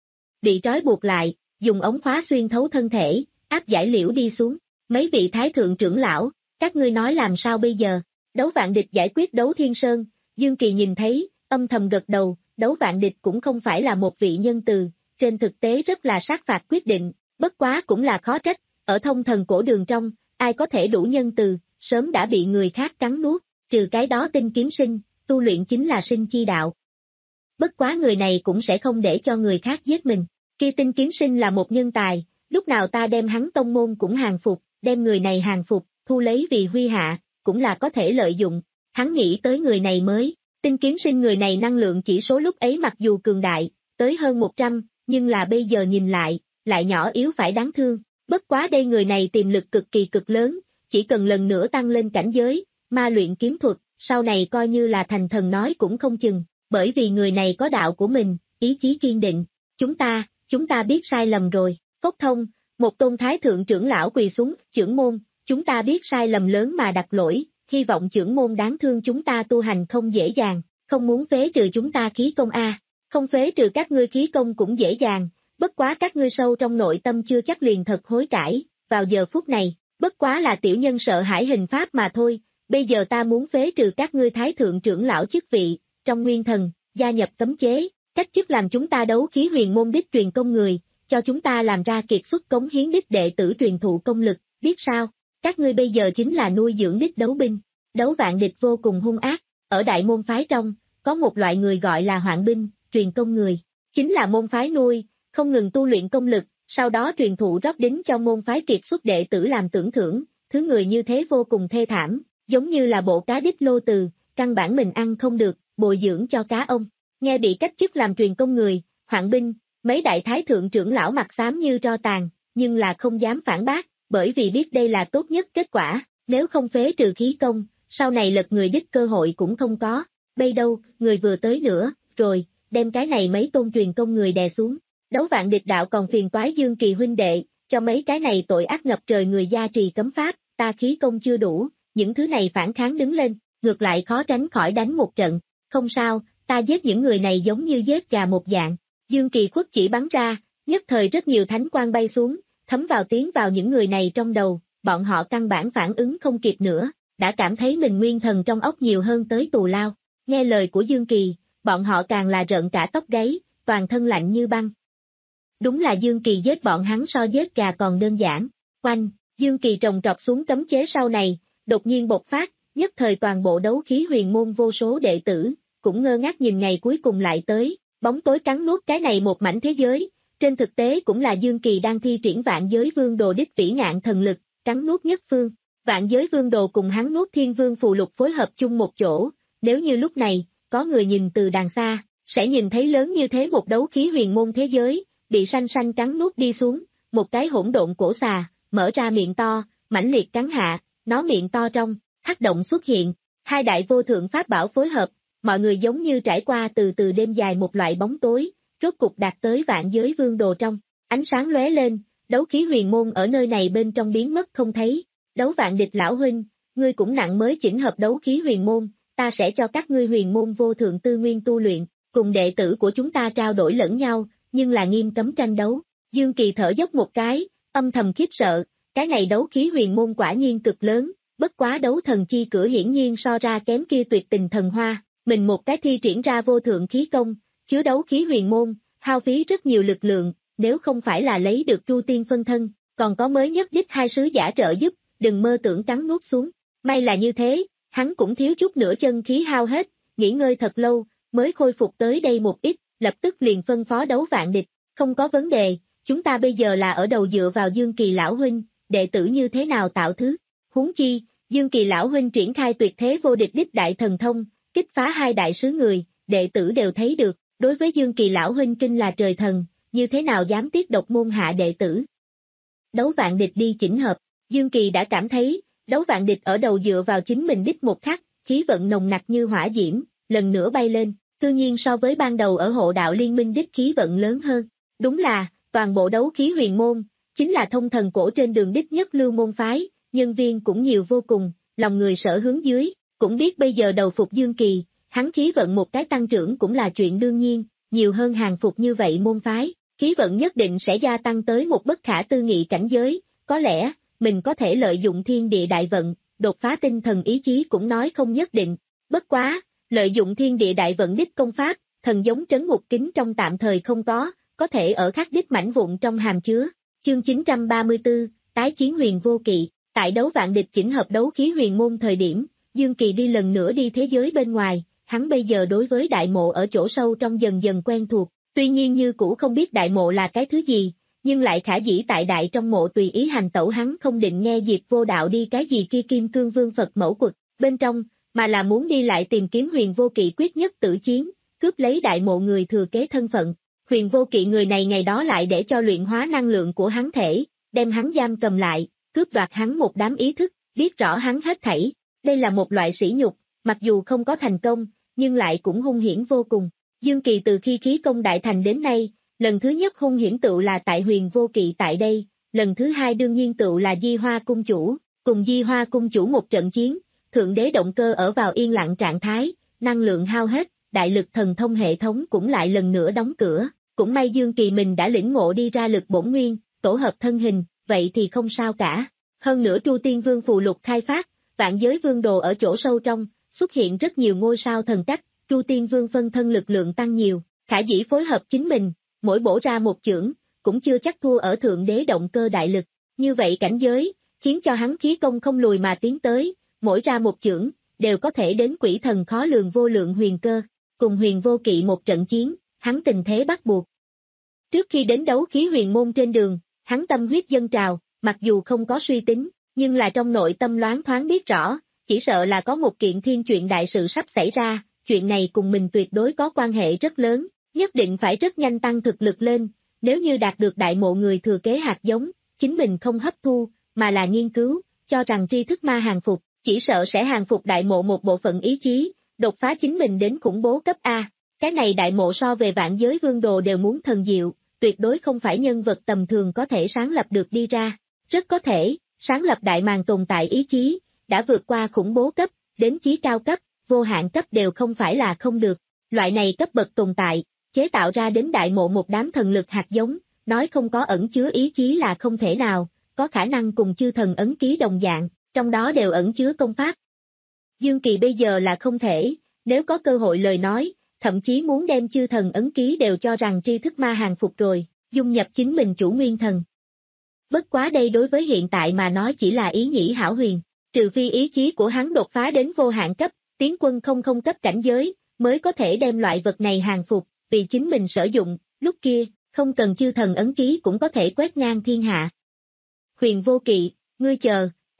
[SPEAKER 2] Bị trói buộc lại, dùng ống khóa xuyên thấu thân thể, áp giải liễu đi xuống, mấy vị thái thượng trưởng lão, các ngươi nói làm sao bây giờ? Đấu vạn địch giải quyết Đấu Thiên Sơn, Dương Kỳ nhìn thấy, âm thầm gật đầu, Đấu vạn địch cũng không phải là một vị nhân từ, trên thực tế rất là sát phạt quyết định, bất quá cũng là khó trách, ở thông thần cổ đường trong, ai có thể đủ nhân từ, sớm đã bị người khác cắn nuốt, trừ cái đó Tinh Kiếm Sinh, tu luyện chính là sinh chi đạo. Bất quá người này cũng sẽ không để cho người khác giết mình, kia Tinh Kiếm Sinh là một nhân tài, lúc nào ta đem hắn tông môn cũng hàng phục, đem người này hàng phục, thu lấy vì huy hạ, cũng là có thể lợi dụng, hắn nghĩ tới người này mới, Tinh Kiếm Sinh người này năng lượng chỉ số lúc ấy mặc dù cường đại, tới hơn một trăm, nhưng là bây giờ nhìn lại, lại nhỏ yếu phải đáng thương, bất quá đây người này tiềm lực cực kỳ cực lớn, chỉ cần lần nữa tăng lên cảnh giới, ma luyện kiếm thuật, sau này coi như là thành thần nói cũng không chừng, bởi vì người này có đạo của mình, ý chí kiên định, chúng ta, chúng ta biết sai lầm rồi, Phốc Thông, một tôn thái thượng trưởng lão quỳ xuống, trưởng môn, chúng ta biết sai lầm lớn mà đặt lỗi, hy vọng trưởng môn đáng thương chúng ta tu hành không dễ dàng, không muốn phế trừ chúng ta khí công a, không phế trừ các ngươi khí công cũng dễ dàng, bất quá các ngươi sâu trong nội tâm chưa chắc liền thật hối cải, vào giờ phút này, bất quá là tiểu nhân sợ hãi hình pháp mà thôi, bây giờ ta muốn phế trừ các ngươi thái thượng trưởng lão chức vị, trong nguyên thần, gia nhập cấm chế, cách chức làm chúng ta đấu khí huyền môn đích truyền công người, cho chúng ta làm ra kiệt xuất cống hiến đích đệ tử truyền thụ công lực, biết sao, các ngươi bây giờ chính là nuôi dưỡng đích đấu binh, Đấu vạn địch vô cùng hung ác, ở đại môn phái trong, có một loại người gọi là hoạn binh, truyền công người, chính là môn phái nuôi, không ngừng tu luyện công lực, sau đó truyền thụ rót đính cho môn phái kiệt xuất đệ tử làm tưởng thưởng, thứ người như thế vô cùng thê thảm, giống như là bộ cá đích lô từ, căn bản mình ăn không được, bồi dưỡng cho cá ông, nghe bị cách chức làm truyền công người, hoạn binh, mấy đại thái thượng trưởng lão mặt xám như tro tàn, nhưng là không dám phản bác, bởi vì biết đây là tốt nhất kết quả, nếu không phế trừ khí công, sau này lật người đích cơ hội cũng không có, bây đâu, người vừa tới nữa, rồi, đem cái này mấy tôn truyền công người đè xuống, Đấu vạn địch đạo còn phiền toái Dương Kỳ huynh đệ, cho mấy cái này tội ác ngập trời người gia trì cấm pháp, ta khí công chưa đủ, những thứ này phản kháng đứng lên, ngược lại khó tránh khỏi đánh một trận, không sao, ta giết những người này giống như giết gà một dạng, Dương Kỳ khuất chỉ bắn ra, nhất thời rất nhiều thánh quang bay xuống, thấm vào tiến vào những người này trong đầu, bọn họ căn bản phản ứng không kịp nữa, đã cảm thấy mình nguyên thần trong óc nhiều hơn tới tù lao, nghe lời của Dương Kỳ, bọn họ càng là rợn cả tóc gáy, toàn thân lạnh như băng. Đúng là Dương Kỳ giết bọn hắn so giết gà còn đơn giản, oanh, Dương Kỳ trồng trọt xuống cấm chế sau này, đột nhiên bộc phát, nhất thời toàn bộ đấu khí huyền môn vô số đệ tử, cũng ngơ ngác nhìn ngày cuối cùng lại tới, bóng tối cắn nuốt cái này một mảnh thế giới, trên thực tế cũng là Dương Kỳ đang thi triển vạn giới vương đồ đích vĩ ngạn thần lực, cắn nuốt nhất phương, Vạn giới vương đồ cùng hắn nuốt thiên vương phù lục phối hợp chung một chỗ, nếu như lúc này, có người nhìn từ đàng xa, sẽ nhìn thấy lớn như thế một đấu khí huyền môn thế giới, bị sanh sanh cắn nuốt đi xuống, một cái hỗn độn cổ xà, mở ra miệng to, mãnh liệt cắn hạ, nó miệng to trong, hắc động xuất hiện, hai đại vô thượng pháp bảo phối hợp, mọi người giống như trải qua từ từ đêm dài một loại bóng tối, rốt cục đạt tới vạn giới vương đồ trong, ánh sáng lóe lên, đấu khí huyền môn ở nơi này bên trong biến mất không thấy, Đấu Vạn Địch lão huynh, ngươi cũng nặng mới chỉnh hợp đấu khí huyền môn, ta sẽ cho các ngươi huyền môn vô thượng tư nguyên tu luyện, cùng đệ tử của chúng ta trao đổi lẫn nhau, nhưng là nghiêm cấm tranh đấu. Dương Kỳ thở dốc một cái, âm thầm khiếp sợ, cái này đấu khí huyền môn quả nhiên cực lớn, bất quá đấu thần chi cửa hiển nhiên so ra kém kia tuyệt tình thần hoa, mình một cái thi triển ra vô thượng khí công, chứa đấu khí huyền môn, hao phí rất nhiều lực lượng, nếu không phải là lấy được Tru Tiên phân thân, còn có mới nhất đích hai sứ giả trợ giúp, đừng mơ tưởng cắn nuốt xuống. May là như thế, hắn cũng thiếu chút nữa chân khí hao hết, nghỉ ngơi thật lâu, mới khôi phục tới đây một ít, lập tức liền phân phó Đấu Vạn Địch, không có vấn đề, chúng ta bây giờ là ở đầu dựa vào Dương Kỳ lão huynh, đệ tử như thế nào tạo thứ. Huống chi, Dương Kỳ lão huynh triển khai tuyệt thế vô địch đích đại thần thông, kích phá hai đại sứ người, đệ tử đều thấy được, đối với Dương Kỳ lão huynh kinh là trời thần, như thế nào dám tiết độc môn hạ đệ tử. Đấu Vạn Địch đi chỉnh hợp, Dương Kỳ đã cảm thấy, Đấu Vạn Địch ở đầu dựa vào chính mình đích một khắc, khí vận nồng nặc như hỏa diễm, lần nữa bay lên, tự nhiên so với ban đầu ở hộ đạo liên minh đích khí vận lớn hơn. Đúng là, toàn bộ đấu khí huyền môn, chính là thông thần cổ trên đường đích nhất lưu môn phái, nhân viên cũng nhiều vô cùng, lòng người sở hướng dưới, cũng biết bây giờ đầu phục Dương Kỳ, hắn khí vận một cái tăng trưởng cũng là chuyện đương nhiên, nhiều hơn hàng phục như vậy môn phái, khí vận nhất định sẽ gia tăng tới một bất khả tư nghị cảnh giới, có lẽ, mình có thể lợi dụng thiên địa đại vận, đột phá tinh thần ý chí cũng nói không nhất định, bất quá, lợi dụng thiên địa đại vận đích công pháp, thần giống trấn ngục kính trong tạm thời không có, có thể ở khắc đích mảnh vụn trong hàm chứa. Chương chín trăm ba mươi tư, tái chiến huyền vô kỵ, tại Đấu Vạn Địch chỉnh hợp đấu khí huyền môn thời điểm, Dương Kỳ đi lần nữa đi thế giới bên ngoài, hắn bây giờ đối với đại mộ ở chỗ sâu trong dần dần quen thuộc, tuy nhiên như cũ không biết đại mộ là cái thứ gì, nhưng lại khả dĩ tại đại trong mộ tùy ý hành tẩu, hắn không định nghe Diệp Vô Đạo đi cái gì kia Kim Cương Vương Phật mẫu quật bên trong, mà là muốn đi lại tìm kiếm huyền vô kỵ quyết nhất tử chiến, cướp lấy đại mộ người thừa kế thân phận. Huyền vô kỵ người này ngày đó lại để cho luyện hóa năng lượng của hắn thể, đem hắn giam cầm lại, cướp đoạt hắn một đám ý thức, biết rõ hắn hết thảy. Đây là một loại sỉ nhục, mặc dù không có thành công, nhưng lại cũng hung hiểm vô cùng. Dương Kỳ từ khi khí công đại thành đến nay, lần thứ nhất hung hiểm tựu là tại huyền vô kỵ tại đây, lần thứ hai đương nhiên tựu là Di Hoa cung chủ, cùng Di Hoa cung chủ một trận chiến, thượng đế động cơ ở vào yên lặng trạng thái, năng lượng hao hết, đại lực thần thông hệ thống cũng lại lần nữa đóng cửa. Cũng may Dương Kỳ mình đã lĩnh ngộ đi ra lực bổn nguyên, tổ hợp thân hình, vậy thì không sao cả. Hơn nữa Tru Tiên Vương phù lục khai phát, vạn giới vương đồ ở chỗ sâu trong, xuất hiện rất nhiều ngôi sao thần cách, Tru Tiên Vương phân thân lực lượng tăng nhiều, khả dĩ phối hợp chính mình, mỗi bổ ra một chưởng, cũng chưa chắc thua ở thượng đế động cơ đại lực. Như vậy cảnh giới, khiến cho hắn khí công không lùi mà tiến tới, mỗi ra một chưởng, đều có thể đến quỷ thần khó lường vô lượng huyền cơ, cùng huyền vô kỵ một trận chiến, hắn tình thế bắt buộc. Trước khi đến đấu khí huyền môn trên đường, hắn tâm huyết dâng trào, mặc dù không có suy tính, nhưng là trong nội tâm loáng thoáng biết rõ, chỉ sợ là có một kiện thiên chuyện đại sự sắp xảy ra, chuyện này cùng mình tuyệt đối có quan hệ rất lớn, nhất định phải rất nhanh tăng thực lực lên, nếu như đạt được đại mộ người thừa kế hạt giống, chính mình không hấp thu, mà là nghiên cứu, cho rằng tri thức ma hàng phục, chỉ sợ sẽ hàng phục đại mộ một bộ phận ý chí, đột phá chính mình đến khủng bố cấp A. Cái này đại mộ so về vạn giới vương đồ đều muốn thần diệu, tuyệt đối không phải nhân vật tầm thường có thể sáng lập được đi ra. Rất có thể, sáng lập đại màng tồn tại ý chí, đã vượt qua khủng bố cấp, đến chí cao cấp, vô hạn cấp đều không phải là không được. Loại này cấp bậc tồn tại, chế tạo ra đến đại mộ một đám thần lực hạt giống, nói không có ẩn chứa ý chí là không thể nào, có khả năng cùng chư thần ấn ký đồng dạng, trong đó đều ẩn chứa công pháp. Dương Kỳ bây giờ là không thể, nếu có cơ hội lời nói, thậm chí muốn đem chư thần ấn ký đều cho rằng tri thức ma hàng phục rồi, dung nhập chính mình chủ nguyên thần. Bất quá đây đối với hiện tại mà nói chỉ là ý nghĩ hão huyền, trừ phi ý chí của hắn đột phá đến vô hạn cấp, tiến quân không không cấp cảnh giới, mới có thể đem loại vật này hàng phục, vì chính mình sử dụng, lúc kia, không cần chư thần ấn ký cũng có thể quét ngang thiên hạ. Huyền vô kỵ, ngươi chờ,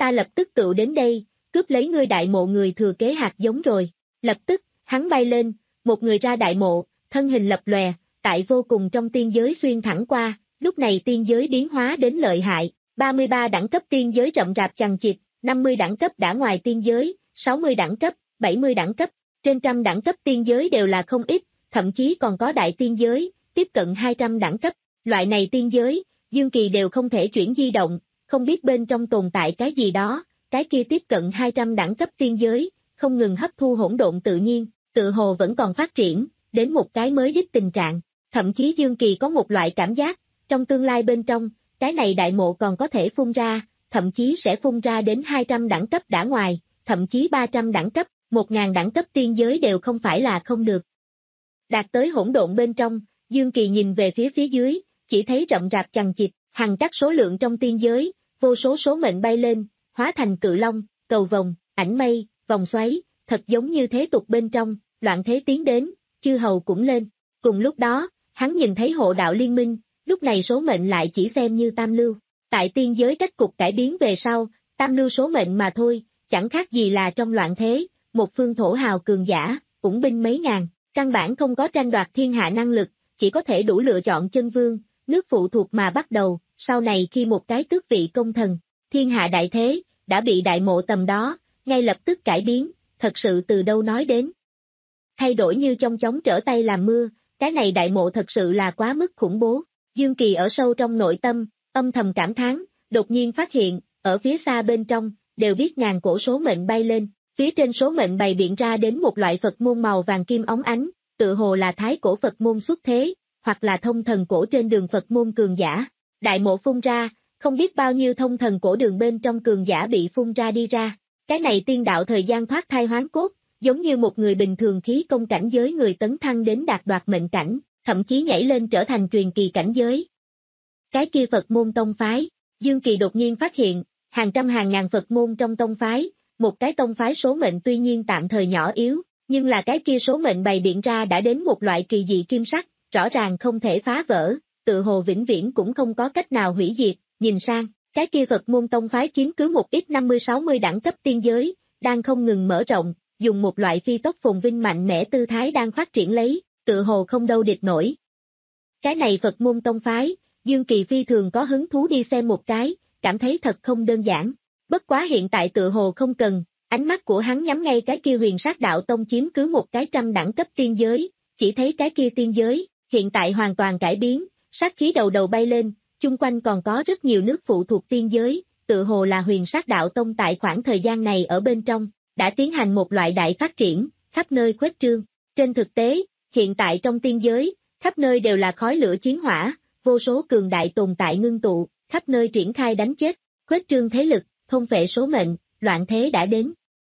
[SPEAKER 2] ta lập tức tự đến đây, cướp lấy ngươi đại mộ người thừa kế hạt giống rồi. Lập tức, hắn bay lên, một người ra đại mộ, thân hình lập lòe, tại vô cùng trong tiên giới xuyên thẳng qua, lúc này tiên giới biến hóa đến lợi hại, ba mươi ba đẳng cấp tiên giới rậm rạp chằng chịt, năm mươi đẳng cấp đã ngoài tiên giới, sáu mươi đẳng cấp, bảy mươi đẳng cấp, trên trăm đẳng cấp tiên giới đều là không ít, thậm chí còn có đại tiên giới, tiếp cận hai trăm đẳng cấp, loại này tiên giới, Dương Kỳ đều không thể chuyển di động, không biết bên trong tồn tại cái gì đó, cái kia tiếp cận hai trăm đẳng cấp tiên giới, không ngừng hấp thu hỗn độn tự nhiên, tự hồ vẫn còn phát triển, đến một cái mới đích tình trạng, thậm chí Dương Kỳ có một loại cảm giác, trong tương lai bên trong, cái này đại mộ còn có thể phun ra, thậm chí sẽ phun ra đến hai trăm đẳng cấp đã ngoài, thậm chí ba trăm đẳng cấp, một nghìn đẳng cấp tiên giới đều không phải là không được. Đạt tới hỗn độn bên trong, Dương Kỳ nhìn về phía phía dưới, chỉ thấy rậm rạp chằng chịt, hằng các số lượng trong tiên giới, vô số số mệnh bay lên, hóa thành cự long, cầu vồng, ảnh mây, vòng xoáy, thật giống như thế tục bên trong, loạn thế tiến đến, chư hầu cũng lên. Cùng lúc đó, hắn nhìn thấy hộ đạo liên minh, lúc này số mệnh lại chỉ xem như tam lưu. Tại tiên giới cách cục cải biến về sau, tam lưu số mệnh mà thôi, chẳng khác gì là trong loạn thế, một phương thổ hào cường giả, ủng binh mấy ngàn, căn bản không có tranh đoạt thiên hạ năng lực, chỉ có thể đủ lựa chọn chân vương, nước phụ thuộc mà bắt đầu, sau này khi một cái tước vị công thần, thiên hạ đại thế, đã bị đại mộ tầm đó, ngay lập tức cải biến, thật sự từ đâu nói đến. Thay đổi như trong chóng trở tay làm mưa, cái này đại mộ thật sự là quá mức khủng bố. Dương Kỳ ở sâu trong nội tâm, âm thầm cảm thán, đột nhiên phát hiện, ở phía xa bên trong, đều biết ngàn cổ số mệnh bay lên, phía trên số mệnh bày biện ra đến một loại Phật môn màu vàng kim óng ánh, tự hồ là thái cổ Phật môn xuất thế, hoặc là thông thần cổ trên đường Phật môn cường giả. Đại mộ phun ra, không biết bao nhiêu thông thần cổ đường bên trong cường giả bị phun ra đi ra. Cái này tiên đạo thời gian thoát thai hoán cốt, giống như một người bình thường khí công cảnh giới người tấn thăng đến đạt đoạt mệnh cảnh, thậm chí nhảy lên trở thành truyền kỳ cảnh giới. Cái kia Phật môn tông phái, Dương Kỳ đột nhiên phát hiện, hàng trăm hàng ngàn Phật môn trong tông phái, một cái tông phái số mệnh tuy nhiên tạm thời nhỏ yếu, nhưng là cái kia số mệnh bày biện ra đã đến một loại kỳ dị kim sắc, rõ ràng không thể phá vỡ, tự hồ vĩnh viễn cũng không có cách nào hủy diệt, nhìn sang, cái kia Phật môn tông phái chiếm cứ một ít năm mươi sáu mươi đẳng cấp tiên giới, đang không ngừng mở rộng, dùng một loại phi tốc phồn vinh mạnh mẽ tư thái đang phát triển lấy, tự hồ không đâu địch nổi. Cái này Phật môn tông phái, Dương Kỳ phi thường có hứng thú đi xem một cái, cảm thấy thật không đơn giản. Bất quá hiện tại tự hồ không cần, ánh mắt của hắn nhắm ngay cái kia huyền sát đạo tông chiếm cứ một cái trăm đẳng cấp tiên giới, chỉ thấy cái kia tiên giới, hiện tại hoàn toàn cải biến, sát khí đầu đầu bay lên, chung quanh còn có rất nhiều nước phụ thuộc tiên giới, tự hồ là huyền sát đạo tông tại khoảng thời gian này ở bên trong, đã tiến hành một loại đại phát triển, khắp nơi khuếch trương. Trên thực tế, hiện tại trong tiên giới, khắp nơi đều là khói lửa chiến hỏa, vô số cường đại tồn tại ngưng tụ, khắp nơi triển khai đánh chết, khuếch trương thế lực, thôn phệ số mệnh, loạn thế đã đến.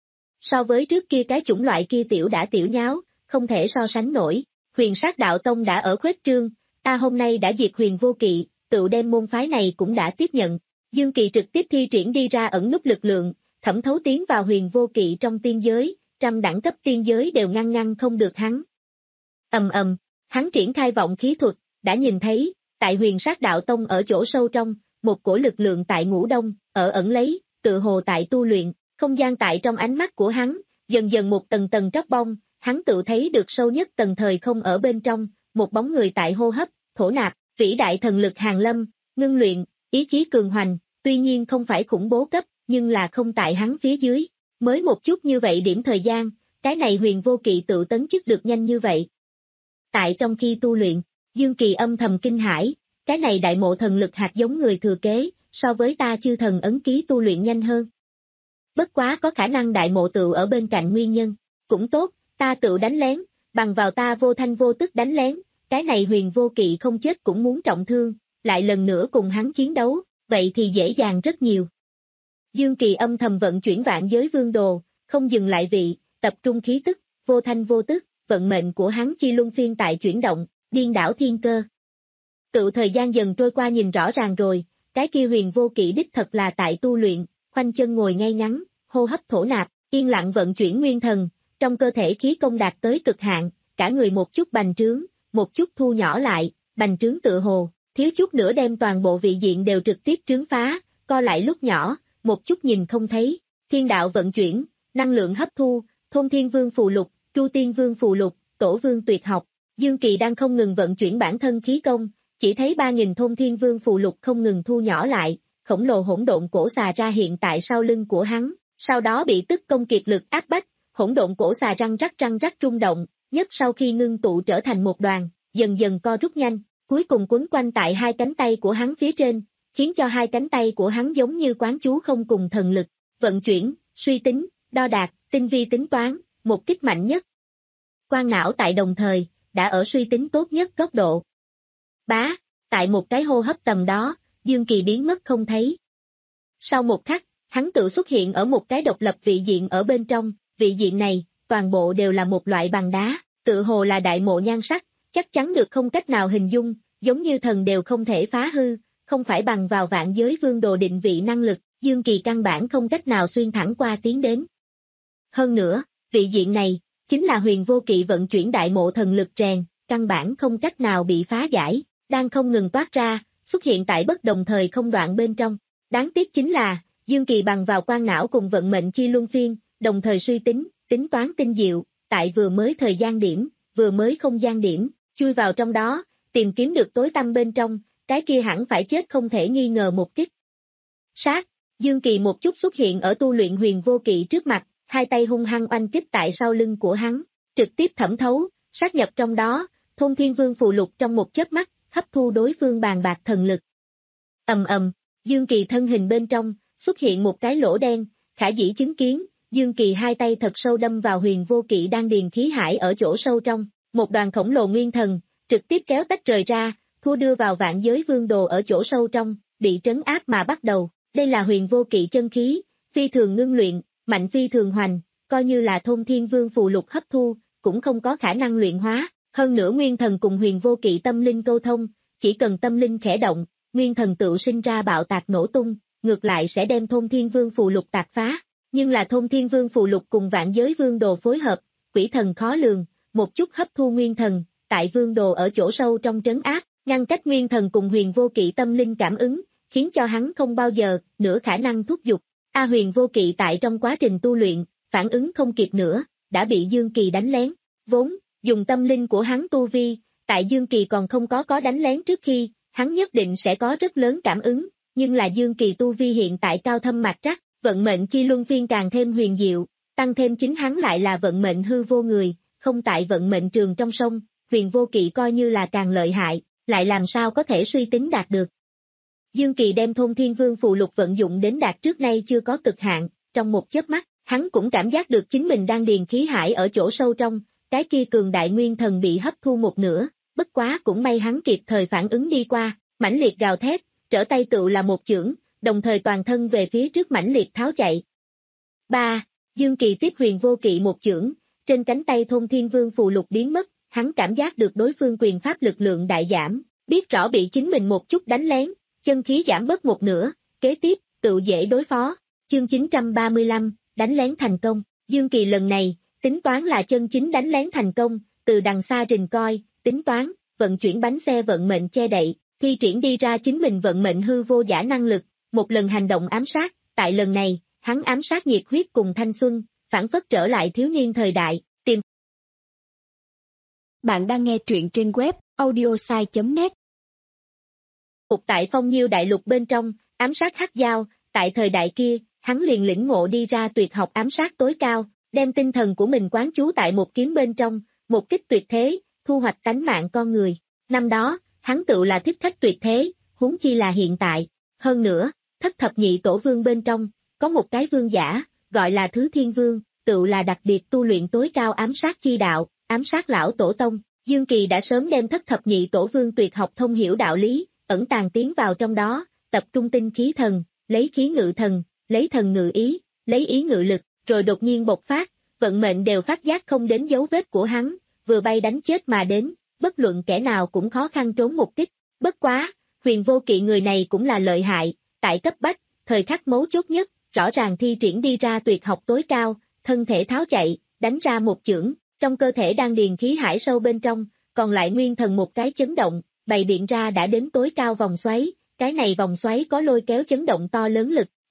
[SPEAKER 2] So với trước kia cái chủng loại kia tiểu đã tiểu nháo, không thể so sánh nổi, huyền sát đạo tông đã ở khuếch trương, ta hôm nay đã diệt huyền vô kỵ, tự đem môn phái này cũng đã tiếp nhận. Dương Kỳ trực tiếp thi triển đi ra ẩn núp lực lượng, thẩm thấu tiến vào huyền vô kỵ trong tiên giới, trăm đẳng cấp tiên giới đều ngăn ngăn không được hắn. Ầm ầm, hắn triển khai vọng khí thuật, đã nhìn thấy, tại huyền sát đạo tông ở chỗ sâu trong, một cổ lực lượng tại ngũ đông, ở ẩn lấy, tự hồ tại tu luyện, không gian tại trong ánh mắt của hắn, dần dần một tầng tầng tróc bong, hắn tự thấy được sâu nhất tầng thời không ở bên trong, một bóng người tại hô hấp, thổ nạp, vĩ đại thần lực hàng lâm, ngưng luyện, ý chí cường hoành, tuy nhiên không phải khủng bố cấp, nhưng là không tại hắn phía dưới, mới một chút như vậy điểm thời gian, cái này huyền vô kỵ tự tấn chức được nhanh như vậy. Tại trong khi tu luyện, Dương Kỳ âm thầm kinh hãi, cái này đại mộ thần lực hạt giống người thừa kế, so với ta chư thần ấn ký tu luyện nhanh hơn. Bất quá có khả năng đại mộ tự ở bên cạnh nguyên nhân, cũng tốt, ta tự đánh lén, bằng vào ta vô thanh vô tức đánh lén, cái này huyền vô kỵ không chết cũng muốn trọng thương, lại lần nữa cùng hắn chiến đấu, vậy thì dễ dàng rất nhiều. Dương Kỳ âm thầm vận chuyển vạn giới vương đồ, không dừng lại vị, tập trung khí tức, vô thanh vô tức, vận mệnh của hắn chi luân phiên tại chuyển động, điên đảo thiên cơ. Tự thời gian dần trôi qua nhìn rõ ràng rồi, cái kia huyền vô kỵ đích thật là tại tu luyện, khoanh chân ngồi ngay ngắn, hô hấp thổ nạp, yên lặng vận chuyển nguyên thần, trong cơ thể khí công đạt tới cực hạn, cả người một chút bành trướng, một chút thu nhỏ lại, bành trướng tự hồ, thiếu chút nữa đem toàn bộ vị diện đều trực tiếp trướng phá, co lại lúc nhỏ, một chút nhìn không thấy, thiên đạo vận chuyển, năng lượng hấp thu, thôn thiên vương phù lục, tru tiên vương phù lục, tổ vương tuyệt học, Dương Kỳ đang không ngừng vận chuyển bản thân khí công, chỉ thấy ba nghìn thôn thiên vương phù lục không ngừng thu nhỏ lại, khổng lồ hỗn độn cổ xà ra hiện tại sau lưng của hắn, sau đó bị tức công kiệt lực áp bách, hỗn độn cổ xà răng rắc răng rắc rung động, nhất sau khi ngưng tụ trở thành một đoàn, dần dần co rút nhanh, cuối cùng quấn quanh tại hai cánh tay của hắn phía trên, khiến cho hai cánh tay của hắn giống như quán chú không cùng thần lực, vận chuyển, suy tính, đo đạc, tinh vi tính toán, một kích mạnh nhất. Quan não tại đồng thời, đã ở suy tính tốt nhất góc độ. Bá, tại một cái hô hấp tầm đó, Dương Kỳ biến mất không thấy. Sau một khắc, hắn tự xuất hiện ở một cái độc lập vị diện ở bên trong, vị diện này, toàn bộ đều là một loại bằng đá, tự hồ là đại mộ nhan sắc, chắc chắn được không cách nào hình dung, giống như thần đều không thể phá hư, không phải bằng vào vạn giới vương đồ định vị năng lực, Dương Kỳ căn bản không cách nào xuyên thẳng qua tiến đến. Hơn nữa, vị diện này, chính là Huyền Vô Kỵ vận chuyển đại mộ thần lực rèn, căn bản không cách nào bị phá giải, đang không ngừng toát ra, xuất hiện tại bất đồng thời không đoạn bên trong. Đáng tiếc chính là, Dương Kỳ bằng vào quan não cùng vận mệnh chi luân phiên, đồng thời suy tính, tính toán tinh diệu, tại vừa mới thời gian điểm, vừa mới không gian điểm, chui vào trong đó, tìm kiếm được tối tăm bên trong, cái kia hẳn phải chết không thể nghi ngờ một kích. Sát, Dương Kỳ một chút xuất hiện ở tu luyện Huyền Vô Kỵ trước mặt, hai tay hung hăng oanh kích tại sau lưng của hắn, trực tiếp thẩm thấu, sát nhập trong đó, thôn thiên vương phù lục trong một chớp mắt, hấp thu đối phương bàn bạc thần lực. Ầm ầm, Dương Kỳ thân hình bên trong, xuất hiện một cái lỗ đen, khả dĩ chứng kiến, Dương Kỳ hai tay thật sâu đâm vào Huyền Vô Kỵ đang điền khí hải ở chỗ sâu trong, một đoàn khổng lồ nguyên thần, trực tiếp kéo tách rời ra, thua đưa vào vạn giới vương đồ ở chỗ sâu trong, bị trấn áp mà bắt đầu, đây là Huyền Vô Kỵ chân khí, phi thường ngưng luyện, mạnh phi thường hoành, coi như là thôn thiên vương phù lục hấp thu, cũng không có khả năng luyện hóa, hơn nữa nguyên thần cùng Huyền Vô Kỵ tâm linh câu thông, chỉ cần tâm linh khẽ động, nguyên thần tự sinh ra bạo tạc nổ tung, ngược lại sẽ đem thôn thiên vương phù lục tạc phá, nhưng là thôn thiên vương phù lục cùng vạn giới vương đồ phối hợp, quỷ thần khó lường, một chút hấp thu nguyên thần, tại vương đồ ở chỗ sâu trong trấn áp, ngăn cách nguyên thần cùng Huyền Vô Kỵ tâm linh cảm ứng, khiến cho hắn không bao giờ, nửa khả năng thúc giục. A Huyền Vô Kỵ tại trong quá trình tu luyện, phản ứng không kịp nữa, đã bị Dương Kỳ đánh lén, vốn, dùng tâm linh của hắn tu vi, tại Dương Kỳ còn không có có đánh lén trước khi, hắn nhất định sẽ có rất lớn cảm ứng, nhưng là Dương Kỳ tu vi hiện tại cao thâm mạc trắc, vận mệnh chi luân phiên càng thêm huyền diệu, tăng thêm chính hắn lại là vận mệnh hư vô người, không tại vận mệnh trường trong sông, Huyền Vô Kỵ coi như là càng lợi hại, lại làm sao có thể suy tính đạt được. Dương Kỳ đem thôn thiên vương phù lục vận dụng đến đạt trước nay chưa có cực hạn, trong một chớp mắt, hắn cũng cảm giác được chính mình đang điền khí hải ở chỗ sâu trong, cái kia cường đại nguyên thần bị hấp thu một nửa, bất quá cũng may hắn kịp thời phản ứng đi qua, mãnh liệt gào thét, trở tay tựu là một chưởng, đồng thời toàn thân về phía trước mãnh liệt tháo chạy. ba. Dương Kỳ tiếp Huyền Vô Kỵ một chưởng, trên cánh tay thôn thiên vương phù lục biến mất, hắn cảm giác được đối phương quyền pháp lực lượng đại giảm, biết rõ bị chính mình một chút đánh lén, chân khí giảm bớt một nửa, kế tiếp, tự dễ đối phó. Chương chín trăm ba mươi lăm, đánh lén thành công, Dương Kỳ lần này, tính toán là chân chính đánh lén thành công, từ đằng xa rình coi, tính toán, vận chuyển bánh xe vận mệnh che đậy, thi triển đi ra chính mình vận mệnh hư vô giả năng lực, một lần hành động ám sát, tại lần này, hắn ám sát nhiệt huyết cùng thanh xuân, phản phất trở lại thiếu niên thời đại, tìm.
[SPEAKER 3] Bạn đang nghe truyện trên web audiosai chấm net.
[SPEAKER 2] Phục tại Phong Nhiêu đại lục bên trong, ám sát hắc giao, tại thời đại kia, hắn liền lĩnh ngộ đi ra tuyệt học ám sát tối cao, đem tinh thần của mình quán chú tại một kiếm bên trong, một kích tuyệt thế, thu hoạch tánh mạng con người. Năm đó, hắn tự là thích khách tuyệt thế, huống chi là hiện tại. Hơn nữa, thất thập nhị tổ vương bên trong, có một cái vương giả, gọi là Thứ Thiên Vương, tự là đặc biệt tu luyện tối cao ám sát chi đạo, ám sát lão tổ tông. Dương Kỳ đã sớm đem thất thập nhị tổ vương tuyệt học thông hiểu đạo lý, ẩn tàng tiến vào trong đó, tập trung tinh khí thần, lấy khí ngự thần, lấy thần ngự ý, lấy ý ngự lực, rồi đột nhiên bộc phát, vận mệnh đều phát giác không đến dấu vết của hắn, vừa bay đánh chết mà đến, bất luận kẻ nào cũng khó khăn trốn một kích. Bất quá, Huyền Vô Kỵ người này cũng là lợi hại, tại cấp bách, thời khắc mấu chốt nhất, rõ ràng thi triển đi ra tuyệt học tối cao, thân thể tháo chạy, đánh ra một chưởng, trong cơ thể đang điền khí hải sâu bên trong, còn lại nguyên thần một cái chấn động, bày biện ra đã đến tối cao vòng xoáy, cái này vòng xoáy có lôi kéo chấn động to lớn lực,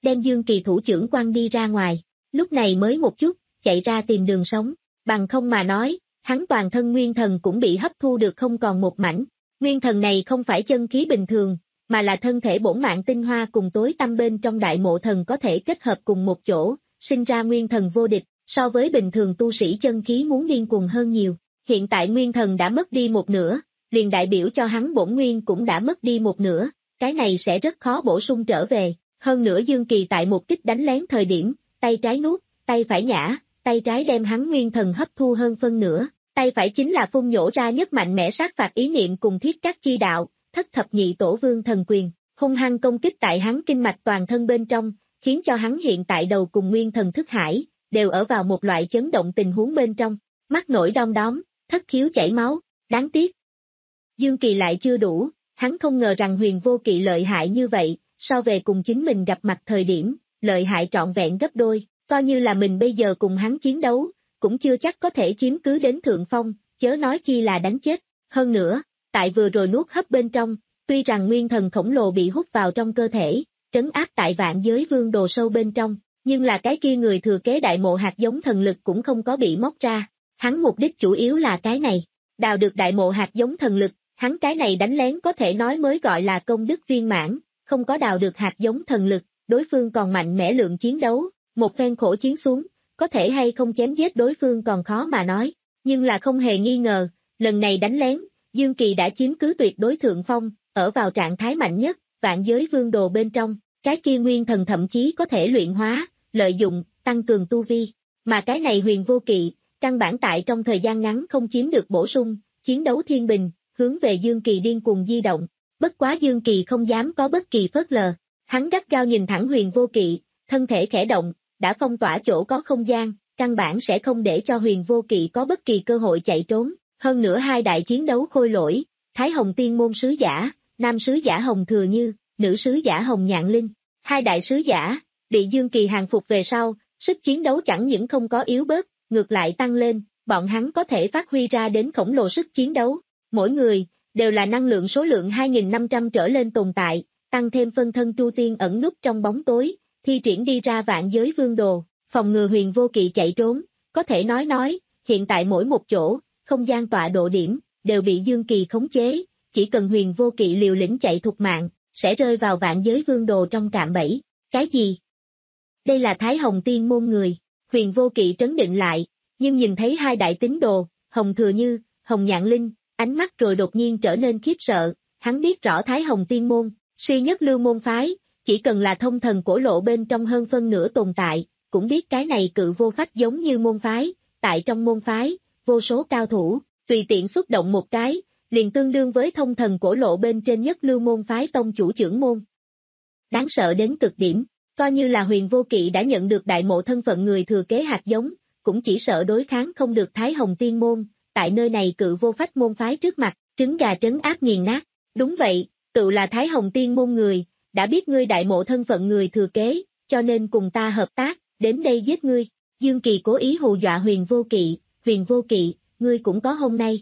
[SPEAKER 2] đem Dương Kỳ thủ trưởng quăng đi ra ngoài, lúc này mới một chút, chạy ra tìm đường sống, bằng không mà nói, hắn toàn thân nguyên thần cũng bị hấp thu được không còn một mảnh. Nguyên thần này không phải chân khí bình thường, mà là thân thể bổn mạng tinh hoa cùng tối tâm bên trong đại mộ thần có thể kết hợp cùng một chỗ, sinh ra nguyên thần vô địch, so với bình thường tu sĩ chân khí muốn điên cuồng hơn nhiều. Hiện tại nguyên thần đã mất đi một nửa, liền đại biểu cho hắn bổn nguyên cũng đã mất đi một nửa, cái này sẽ rất khó bổ sung trở về. Hơn nữa Dương Kỳ tại một kích đánh lén thời điểm, tay trái nuốt, tay phải nhả, tay trái đem hắn nguyên thần hấp thu hơn phân nửa, tay phải chính là phun nhổ ra nhất mạnh mẽ sát phạt ý niệm cùng thiết các chi đạo, thất thập nhị tổ vương thần quyền, hung hăng công kích tại hắn kinh mạch toàn thân bên trong, khiến cho hắn hiện tại đầu cùng nguyên thần thức hải, đều ở vào một loại chấn động tình huống bên trong, mắt nổi đom đóm, thất khiếu chảy máu, đáng tiếc. Dương Kỳ lại chưa đủ, hắn không ngờ rằng Huyền Vô Kỵ lợi hại như vậy, so về cùng chính mình gặp mặt thời điểm, lợi hại trọn vẹn gấp đôi, coi như là mình bây giờ cùng hắn chiến đấu, cũng chưa chắc có thể chiếm cứ đến thượng phong, chớ nói chi là đánh chết. Hơn nữa, tại vừa rồi nuốt hấp bên trong, tuy rằng nguyên thần khổng lồ bị hút vào trong cơ thể, trấn áp tại vạn giới vương đồ sâu bên trong, nhưng là cái kia người thừa kế đại mộ hạt giống thần lực cũng không có bị móc ra. Hắn mục đích chủ yếu là cái này, đào được đại mộ hạt giống thần lực, hắn cái này đánh lén có thể nói mới gọi là công đức viên mãn, không có đào được hạt giống thần lực, đối phương còn mạnh mẽ lượng chiến đấu, một phen khổ chiến xuống, có thể hay không chém giết đối phương còn khó mà nói, nhưng là không hề nghi ngờ, lần này đánh lén, Dương Kỳ đã chiếm cứ tuyệt đối thượng phong, ở vào trạng thái mạnh nhất, vạn giới vương đồ bên trong, cái kia nguyên thần thậm chí có thể luyện hóa, lợi dụng, tăng cường tu vi, mà cái này Huyền Vô Kỵ, căn bản tại trong thời gian ngắn không chiếm được bổ sung, chiến đấu thiên bình, hướng về Dương Kỳ điên cuồng di động, bất quá Dương Kỳ không dám có bất kỳ phớt lờ, hắn gắt gao nhìn thẳng Huyền Vô Kỵ, thân thể khẽ động, đã phong tỏa chỗ có không gian, căn bản sẽ không để cho Huyền Vô Kỵ có bất kỳ cơ hội chạy trốn, hơn nữa hai đại chiến đấu khôi lỗi, Thái Hồng Tiên môn sứ giả, nam sứ giả Hồng Thừa Như, nữ sứ giả Hồng Nhạn Linh, hai đại sứ giả, bị Dương Kỳ hàng phục về sau, sức chiến đấu chẳng những không có yếu bớt, ngược lại tăng lên, bọn hắn có thể phát huy ra đến khổng lồ sức chiến đấu, mỗi người, đều là năng lượng số lượng hai nghìn năm trăm trở lên tồn tại, tăng thêm phân thân Tru Tiên ẩn núp trong bóng tối, thi triển đi ra vạn giới vương đồ, phòng ngừa Huyền Vô Kỵ chạy trốn, có thể nói nói, hiện tại mỗi một chỗ, không gian tọa độ điểm, đều bị Dương Kỳ khống chế, chỉ cần Huyền Vô Kỵ liều lĩnh chạy thục mạng, sẽ rơi vào vạn giới vương đồ trong cạm bẫy. Cái gì? Đây là Thái Hồng Tiên môn người, Huyền Vô Kỵ trấn định lại, nhưng nhìn thấy hai đại tín đồ, Hồng Thừa Như, Hồng Nhạn Linh, ánh mắt rồi đột nhiên trở nên khiếp sợ, hắn biết rõ Thái Hồng Tiên môn, siêu nhất lưu môn phái, chỉ cần là thông thần cổ lộ bên trong hơn phân nửa tồn tại, cũng biết cái này cự vô phách giống như môn phái, tại trong môn phái, vô số cao thủ, tùy tiện xuất động một cái, liền tương đương với thông thần cổ lộ bên trên nhất lưu môn phái tông chủ trưởng môn. Đáng sợ đến cực điểm, coi như là Huyền Vô Kỵ đã nhận được đại mộ thân phận người thừa kế hạt giống, cũng chỉ sợ đối kháng không được Thái Hồng Tiên môn, tại nơi này cự vô phách môn phái trước mặt, trứng gà trấn áp nghiền nát. Đúng vậy, tự là Thái Hồng Tiên môn người, đã biết ngươi đại mộ thân phận người thừa kế, cho nên cùng ta hợp tác, đến đây giết ngươi. Dương Kỳ cố ý hù dọa Huyền Vô Kỵ, Huyền Vô Kỵ, ngươi cũng có hôm nay.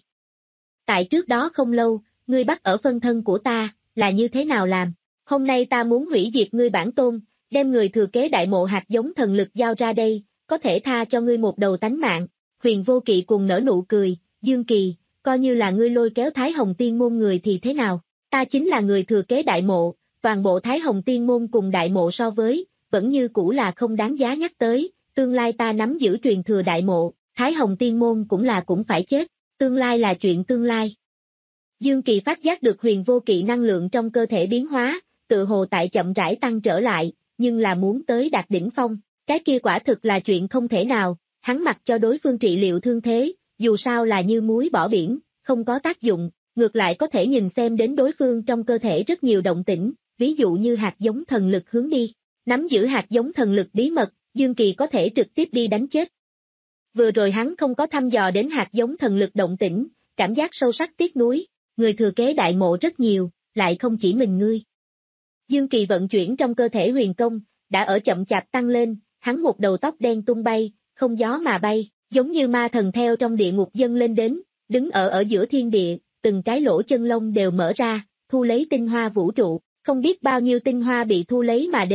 [SPEAKER 2] Tại trước đó không lâu, ngươi bắt ở phân thân của ta, là như thế nào làm? Hôm nay ta muốn hủy diệt ngươi bản tôn, đem người thừa kế đại mộ hạt giống thần lực giao ra đây, có thể tha cho ngươi một đầu tánh mạng. Huyền Vô Kỵ cùng nở nụ cười, Dương Kỳ, coi như là ngươi lôi kéo Thái Hồng Tiên môn người thì thế nào? Ta chính là người thừa kế đại mộ, toàn bộ Thái Hồng Tiên môn cùng đại mộ so với, vẫn như cũ là không đáng giá nhắc tới, tương lai ta nắm giữ truyền thừa đại mộ, Thái Hồng Tiên môn cũng là cũng phải chết, tương lai là chuyện tương lai. Dương Kỳ phát giác được Huyền Vô Kỵ năng lượng trong cơ thể biến hóa, tự hồ tại chậm rãi tăng trở lại, nhưng là muốn tới đạt đỉnh phong, cái kia quả thực là chuyện không thể nào, hắn mặc cho đối phương trị liệu thương thế, dù sao là như muối bỏ biển, không có tác dụng, ngược lại có thể nhìn xem đến đối phương trong cơ thể rất nhiều động tĩnh, ví dụ như hạt giống thần lực hướng đi, nắm giữ hạt giống thần lực bí mật, Dương Kỳ có thể trực tiếp đi đánh chết. Vừa rồi hắn không có thăm dò đến hạt giống thần lực động tĩnh, cảm giác sâu sắc tiếc nuối, người thừa kế đại mộ rất nhiều, lại không chỉ mình ngươi. Dương Kỳ vận chuyển trong cơ thể huyền công, đã ở chậm chạp tăng lên, hắn một đầu tóc đen tung bay, không gió mà bay, giống như ma thần theo trong địa ngục dâng lên đến, đứng ở ở giữa thiên địa, từng cái lỗ chân lông đều mở ra, thu lấy tinh hoa vũ trụ, không biết bao nhiêu tinh hoa bị thu lấy mà đến,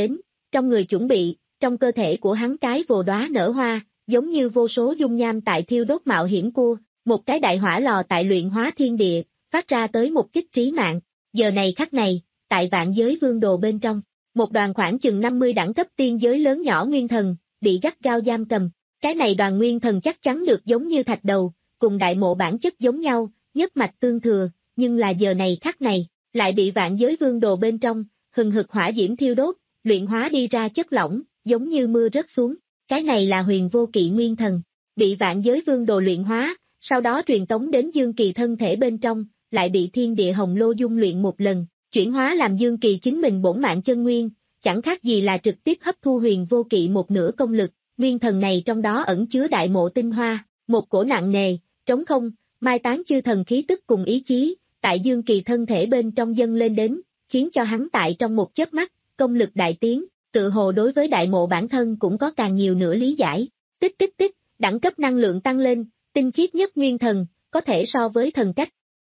[SPEAKER 2] trong người chuẩn bị, trong cơ thể của hắn cái vồ đóa nở hoa, giống như vô số dung nham tại thiêu đốt mạo hiểm cua, một cái đại hỏa lò tại luyện hóa thiên địa, phát ra tới một kích trí mạng. Giờ này khắc này, tại vạn giới vương đồ bên trong, một đoàn khoảng chừng năm mươi đẳng cấp tiên giới lớn nhỏ nguyên thần, bị gắt gao giam cầm. Cái này đoàn nguyên thần chắc chắn được giống như thạch đầu, cùng đại mộ bản chất giống nhau, nhất mạch tương thừa, nhưng là giờ này khắc này, lại bị vạn giới vương đồ bên trong, hừng hực hỏa diễm thiêu đốt, luyện hóa đi ra chất lỏng, giống như mưa rớt xuống. Cái này là huyền vô kỵ nguyên thần, bị vạn giới vương đồ luyện hóa, sau đó truyền tống đến Dương Kỳ thân thể bên trong, lại bị thiên địa hồng lô dung luyện một lần, chuyển hóa làm Dương Kỳ chính mình bổn mạng chân nguyên, chẳng khác gì là trực tiếp hấp thu huyền vô kỵ một nửa công lực. Nguyên thần này trong đó ẩn chứa đại mộ tinh hoa, một cổ nặng nề, trống không, mai tán chư thần khí tức cùng ý chí, tại Dương Kỳ thân thể bên trong dâng lên đến, khiến cho hắn tại trong một chớp mắt, công lực đại tiến, tự hồ đối với đại mộ bản thân cũng có càng nhiều nữa lý giải. Tích tích tích, đẳng cấp năng lượng tăng lên, tinh khiết nhất nguyên thần, có thể so với thần cách.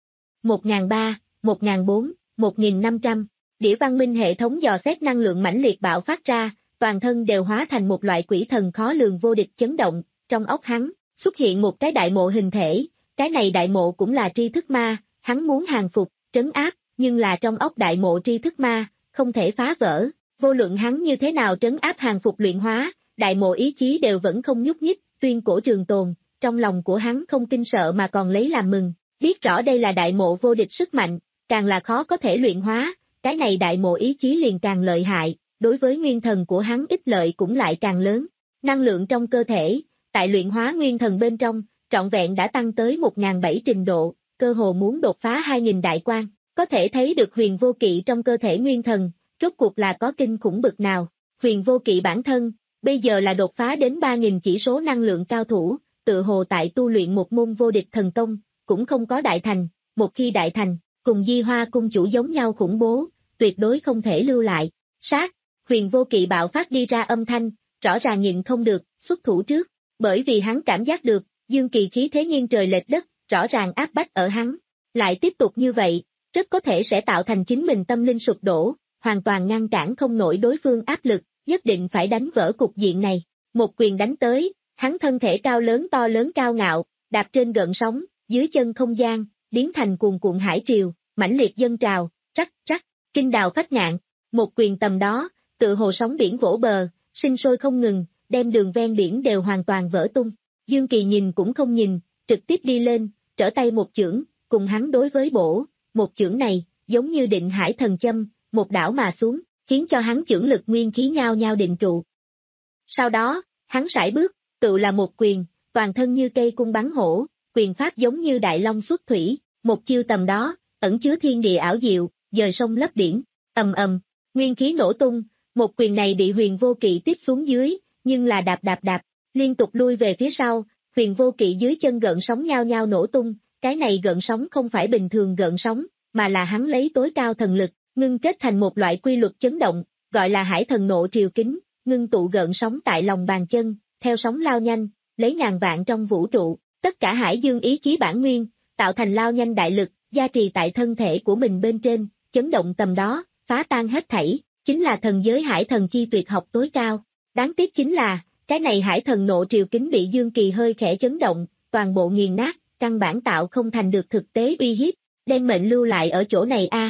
[SPEAKER 2] một nghìn ba trăm, một nghìn bốn trăm, một nghìn năm trăm, đĩa văn minh hệ thống dò xét năng lượng mãnh liệt bạo phát ra, toàn thân đều hóa thành một loại quỷ thần khó lường vô địch chấn động, trong óc hắn, xuất hiện một cái đại mộ hình thể, cái này đại mộ cũng là tri thức ma, hắn muốn hàng phục, trấn áp, nhưng là trong óc đại mộ tri thức ma, không thể phá vỡ, vô luận hắn như thế nào trấn áp hàng phục luyện hóa, đại mộ ý chí đều vẫn không nhúc nhích, tuyên cổ trường tồn, trong lòng của hắn không kinh sợ mà còn lấy làm mừng, biết rõ đây là đại mộ vô địch sức mạnh, càng là khó có thể luyện hóa, cái này đại mộ ý chí liền càng lợi hại. Đối với nguyên thần của hắn ích lợi cũng lại càng lớn. Năng lượng trong cơ thể, tại luyện hóa nguyên thần bên trong, trọn vẹn đã tăng tới một nghìn bảy trăm trình độ, cơ hồ muốn đột phá hai nghìn đại quan. Có thể thấy được huyền vô kỵ trong cơ thể nguyên thần, rốt cuộc là có kinh khủng bực nào. Huyền vô kỵ bản thân, bây giờ là đột phá đến ba nghìn chỉ số năng lượng cao thủ, tự hồ tại tu luyện một môn vô địch thần công, cũng không có đại thành. Một khi đại thành, cùng Di Hoa cung chủ giống nhau khủng bố, tuyệt đối không thể lưu lại. Sát! Huyền vô kỵ bạo phát đi ra âm thanh, rõ ràng nhịn không được, xuất thủ trước, bởi vì hắn cảm giác được, Dương Kỳ khí thế nghiêng trời lệch đất, rõ ràng áp bách ở hắn. Lại tiếp tục như vậy, rất có thể sẽ tạo thành chính mình tâm linh sụp đổ, hoàn toàn ngăn cản không nổi đối phương áp lực, nhất định phải đánh vỡ cục diện này. Một quyền đánh tới, hắn thân thể cao lớn to lớn cao ngạo, đạp trên gợn sóng, dưới chân không gian, biến thành cuồn cuộn hải triều, mãnh liệt dâng trào, rắc rắc, kinh đào phách ngạn, một quyền tầm đó. Tự hồ sóng biển vỗ bờ, sinh sôi không ngừng, đem đường ven biển đều hoàn toàn vỡ tung. Dương Kỳ nhìn cũng không nhìn, trực tiếp đi lên, trở tay một chưởng, cùng hắn đối với bổ, một chưởng này, giống như định hải thần châm, một đảo mà xuống, khiến cho hắn chưởng lực nguyên khí nhao nhao định trụ. Sau đó, hắn sải bước, tự là một quyền, toàn thân như cây cung bắn hổ, quyền pháp giống như đại long xuất thủy, một chiêu tầm đó, ẩn chứa thiên địa ảo diệu, dời sông lấp biển, ầm ầm, nguyên khí nổ tung. Một quyền này bị huyền vô kỵ tiếp xuống dưới, nhưng là đạp đạp đạp, liên tục lui về phía sau, huyền vô kỵ dưới chân gợn sóng nhao nhao nổ tung, cái này gợn sóng không phải bình thường gợn sóng, mà là hắn lấy tối cao thần lực, ngưng kết thành một loại quy luật chấn động, gọi là hải thần nộ triều kính, ngưng tụ gợn sóng tại lòng bàn chân, theo sóng lao nhanh, lấy ngàn vạn trong vũ trụ, tất cả hải dương ý chí bản nguyên, tạo thành lao nhanh đại lực, gia trì tại thân thể của mình bên trên, chấn động tầm đó, phá tan hết thảy. Chính là thần giới hải thần chi tuyệt học tối cao. Đáng tiếc chính là, cái này hải thần nộ triều kính bị Dương Kỳ hơi khẽ chấn động, toàn bộ nghiền nát, căn bản tạo không thành được thực tế uy hiếp, đem mệnh lưu lại ở chỗ này a. À.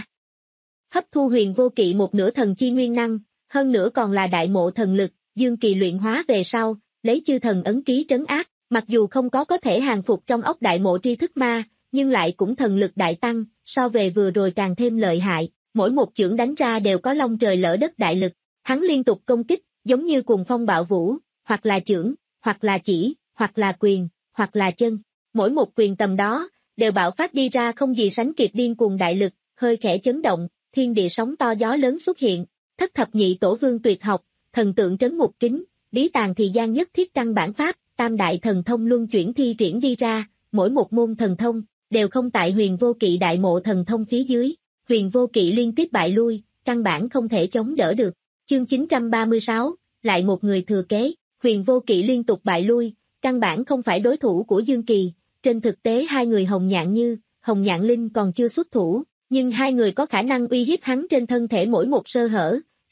[SPEAKER 2] Hấp thu huyền vô kỵ một nửa thần chi nguyên năng, hơn nữa còn là đại mộ thần lực, Dương Kỳ luyện hóa về sau, lấy chư thần ấn ký trấn áp, mặc dù không có có thể hàng phục trong óc đại mộ tri thức ma, nhưng lại cũng thần lực đại tăng, so về vừa rồi càng thêm lợi hại. Mỗi một chưởng đánh ra đều có long trời lỡ đất đại lực, hắn liên tục công kích, giống như cuồng phong bạo vũ, hoặc là chưởng, hoặc là chỉ, hoặc là quyền, hoặc là chân. Mỗi một quyền tầm đó, đều bạo phát đi ra không gì sánh kịp điên cuồng đại lực, hơi khẽ chấn động, thiên địa sóng to gió lớn xuất hiện, thất thập nhị tổ vương tuyệt học, thần tượng trấn ngục kính, bí tàng thì gian nhất thiết căn bản pháp, tam đại thần thông luân chuyển thi triển đi ra, mỗi một môn thần thông, đều không tại huyền vô kỵ đại mộ thần thông phía dưới. Huyền vô kỵ liên tiếp bại lui, căn bản không thể chống đỡ được. Chương chín trăm ba mươi sáu, lại một người thừa kế, huyền vô kỵ liên tục bại lui, căn bản không phải đối thủ của Dương Kỳ. Trên thực tế hai người Hồng Nhạn Như, Hồng Nhạn Linh còn chưa xuất thủ, nhưng hai người có khả năng uy hiếp hắn trên thân thể mỗi một sơ hở,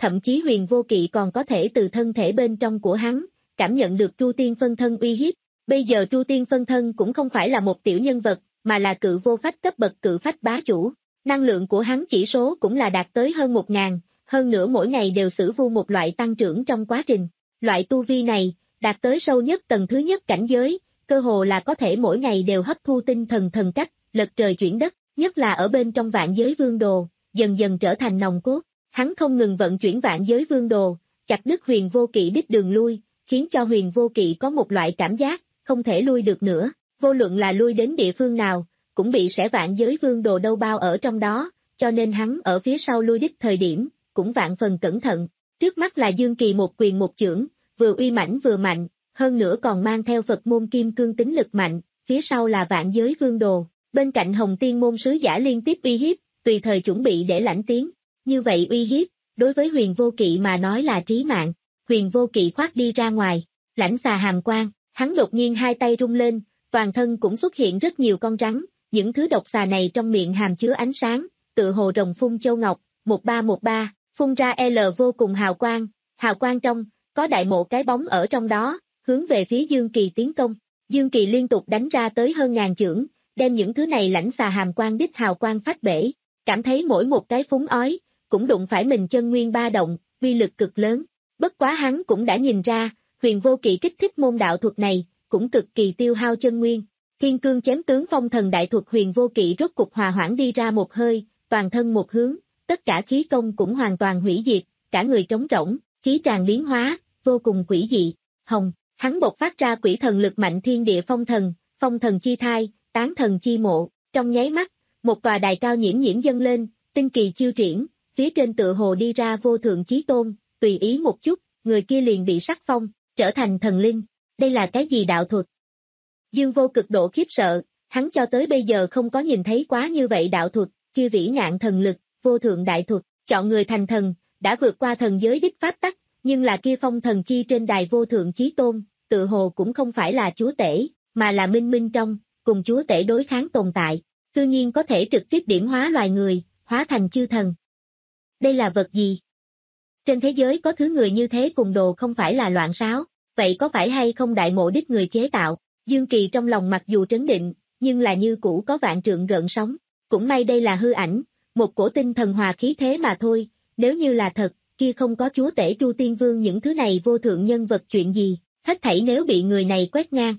[SPEAKER 2] thậm chí Huyền Vô Kỵ còn có thể từ thân thể bên trong của hắn, cảm nhận được Tru Tiên phân thân uy hiếp. Bây giờ Tru Tiên phân thân cũng không phải là một tiểu nhân vật, mà là cự vô phách cấp bậc cự phách bá chủ. Năng lượng của hắn chỉ số cũng là đạt tới hơn một ngàn, hơn nữa mỗi ngày đều sử vu một loại tăng trưởng trong quá trình. Loại tu vi này, đạt tới sâu nhất tầng thứ nhất cảnh giới, cơ hồ là có thể mỗi ngày đều hấp thu tinh thần thần cách, lật trời chuyển đất, nhất là ở bên trong vạn giới vương đồ, dần dần trở thành nòng cốt. Hắn không ngừng vận chuyển vạn giới vương đồ, chặt đứt Huyền Vô Kỵ đích đường lui, khiến cho Huyền Vô Kỵ có một loại cảm giác, không thể lui được nữa, vô luận là lui đến địa phương nào, cũng bị sẽ vạn giới vương đồ đâu bao ở trong đó, cho nên hắn ở phía sau lui đích thời điểm, cũng vạn phần cẩn thận. Trước mắt là Dương Kỳ một quyền một chưởng, vừa uy mãnh vừa mạnh, hơn nữa còn mang theo Phật môn kim cương tính lực mạnh, phía sau là vạn giới vương đồ, bên cạnh Hồng Tiên môn sứ giả liên tiếp uy hiếp, tùy thời chuẩn bị để lãnh tiếng. Như vậy uy hiếp, đối với Huyền Vô Kỵ mà nói là trí mạng. Huyền Vô Kỵ khoát đi ra ngoài, lãnh xà hàm quang, hắn đột nhiên hai tay rung lên, toàn thân cũng xuất hiện rất nhiều con rắn, những thứ độc xà này trong miệng hàm chứa ánh sáng, tự hồ rồng phun châu ngọc, một ba một ba, phun ra L vô cùng hào quang, hào quang trong, có đại mộ cái bóng ở trong đó, hướng về phía Dương Kỳ tiến công. Dương Kỳ liên tục đánh ra tới hơn ngàn chưởng, đem những thứ này lãnh xà hàm quang đích hào quang phách bể, cảm thấy mỗi một cái phúng ói, cũng đụng phải mình chân nguyên ba động, uy lực cực lớn. Bất quá hắn cũng đã nhìn ra, Huyền Vô Kỵ kích thích môn đạo thuật này, cũng cực kỳ tiêu hao chân nguyên. Thiên cương chém tướng phong thần đại thuật Huyền Vô Kỵ rốt cục hòa hoãn đi ra một hơi, toàn thân một hướng, tất cả khí công cũng hoàn toàn hủy diệt, cả người trống rỗng, khí tràn biến hóa, vô cùng quỷ dị. Hồng, hắn bộc phát ra quỷ thần lực mạnh thiên địa phong thần, phong thần chi thai, tán thần chi mộ, trong nháy mắt, một tòa đài cao nhiễm nhiễm dâng lên, tinh kỳ chiêu triển, phía trên tựa hồ đi ra vô thượng chí tôn, tùy ý một chút, người kia liền bị sắc phong, trở thành thần linh. Đây là cái gì đạo thuật? Dương Vô cực độ khiếp sợ, hắn cho tới bây giờ không có nhìn thấy quá như vậy đạo thuật, kia vĩ ngạn thần lực, vô thượng đại thuật, chọn người thành thần, đã vượt qua thần giới đích pháp tắc, nhưng là kia phong thần chi trên đài vô thượng chí tôn, tự hồ cũng không phải là chúa tể, mà là minh minh trong, cùng chúa tể đối kháng tồn tại, tự nhiên có thể trực tiếp điểm hóa loài người, hóa thành chư thần. Đây là vật gì? Trên thế giới có thứ người như thế cùng đồ không phải là loạn sáo, vậy có phải hay không đại mộ đích người chế tạo? Dương Kỳ trong lòng mặc dù trấn định, nhưng là như cũ có vạn trượng gợn sóng, cũng may đây là hư ảnh, một cổ tinh thần hòa khí thế mà thôi, nếu như là thật, kia không có chúa tể Tru Tiên Vương những thứ này vô thượng nhân vật chuyện gì, hết thảy nếu bị người này quét ngang.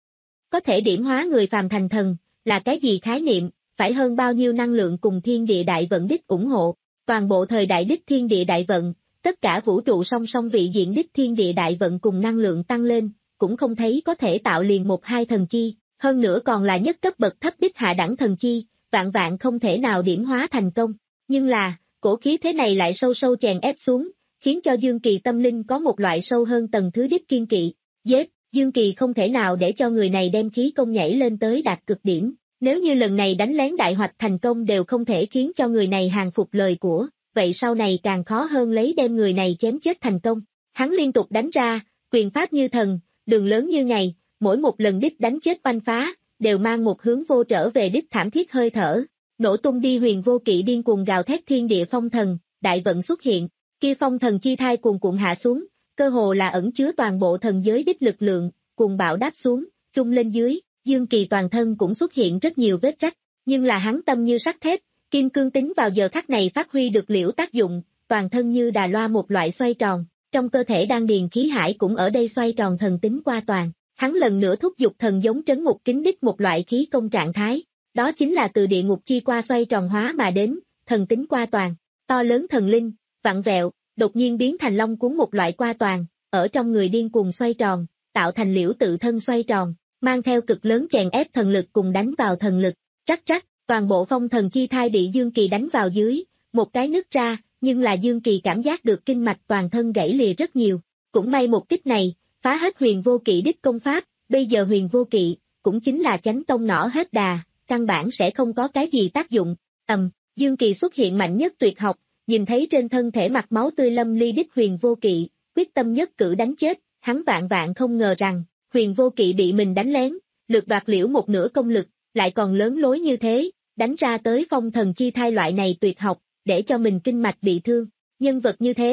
[SPEAKER 2] Có thể điểm hóa người phàm thành thần, là cái gì khái niệm, phải hơn bao nhiêu năng lượng cùng thiên địa đại vận đích ủng hộ, toàn bộ thời đại đích thiên địa đại vận, tất cả vũ trụ song song vị diện đích thiên địa đại vận cùng năng lượng tăng lên, cũng không thấy có thể tạo liền một hai thần chi, hơn nữa còn là nhất cấp bậc thấp đích hạ đẳng thần chi, vạn vạn không thể nào điểm hóa thành công. Nhưng là, cổ khí thế này lại sâu sâu chèn ép xuống, khiến cho Dương Kỳ tâm linh có một loại sâu hơn tầng thứ đích kiên kỵ. Giết, Dương Kỳ không thể nào để cho người này đem khí công nhảy lên tới đạt cực điểm. Nếu như lần này đánh lén đại hoạch thành công đều không thể khiến cho người này hàng phục lời của, vậy sau này càng khó hơn lấy đem người này chém chết thành công. Hắn liên tục đánh ra, quyền pháp như thần, đường lớn như ngày, mỗi một lần đích đánh chết oanh phá, đều mang một hướng vô trở về đích thảm thiết hơi thở. Nổ tung đi Huyền Vô Kỵ điên cuồng gào thét thiên địa phong thần, đại vận xuất hiện, kia phong thần chi thai cuồn cuộn hạ xuống, cơ hồ là ẩn chứa toàn bộ thần giới đích lực lượng, cuồng bạo đáp xuống, trung lên dưới, Dương Kỳ toàn thân cũng xuất hiện rất nhiều vết rách, nhưng là hắn tâm như sắt thép, kim cương tính vào giờ khắc này phát huy được liễu tác dụng, toàn thân như đà loa một loại xoay tròn, trong cơ thể đan điền khí hải cũng ở đây xoay tròn thần tính qua toàn, hắn lần nữa thúc giục thần giống trấn ngục kính đích một loại khí công trạng thái, đó chính là từ địa ngục chi qua xoay tròn hóa mà đến, thần tính qua toàn, to lớn thần linh, vặn vẹo, đột nhiên biến thành long cuốn một loại qua toàn, ở trong người điên cuồng xoay tròn, tạo thành liễu tự thân xoay tròn, mang theo cực lớn chèn ép thần lực cùng đánh vào thần lực, rắc rắc, toàn bộ phong thần chi thai bị Dương Kỳ đánh vào dưới, một cái nứt ra, nhưng là Dương Kỳ cảm giác được kinh mạch toàn thân gãy lìa rất nhiều, cũng may một kích này, phá hết Huyền Vô Kỵ đích công pháp, bây giờ Huyền Vô Kỵ, cũng chính là chánh tông nỏ hết đà, căn bản sẽ không có cái gì tác dụng, ầm, Dương Kỳ xuất hiện mạnh nhất tuyệt học, nhìn thấy trên thân thể mặt máu tươi lâm ly đích Huyền Vô Kỵ, quyết tâm nhất cử đánh chết, hắn vạn vạn không ngờ rằng, Huyền Vô Kỵ bị mình đánh lén, lược đoạt liễu một nửa công lực, lại còn lớn lối như thế, đánh ra tới phong thần chi thai loại này tuyệt học, để cho mình kinh mạch bị thương. Nhân vật như thế,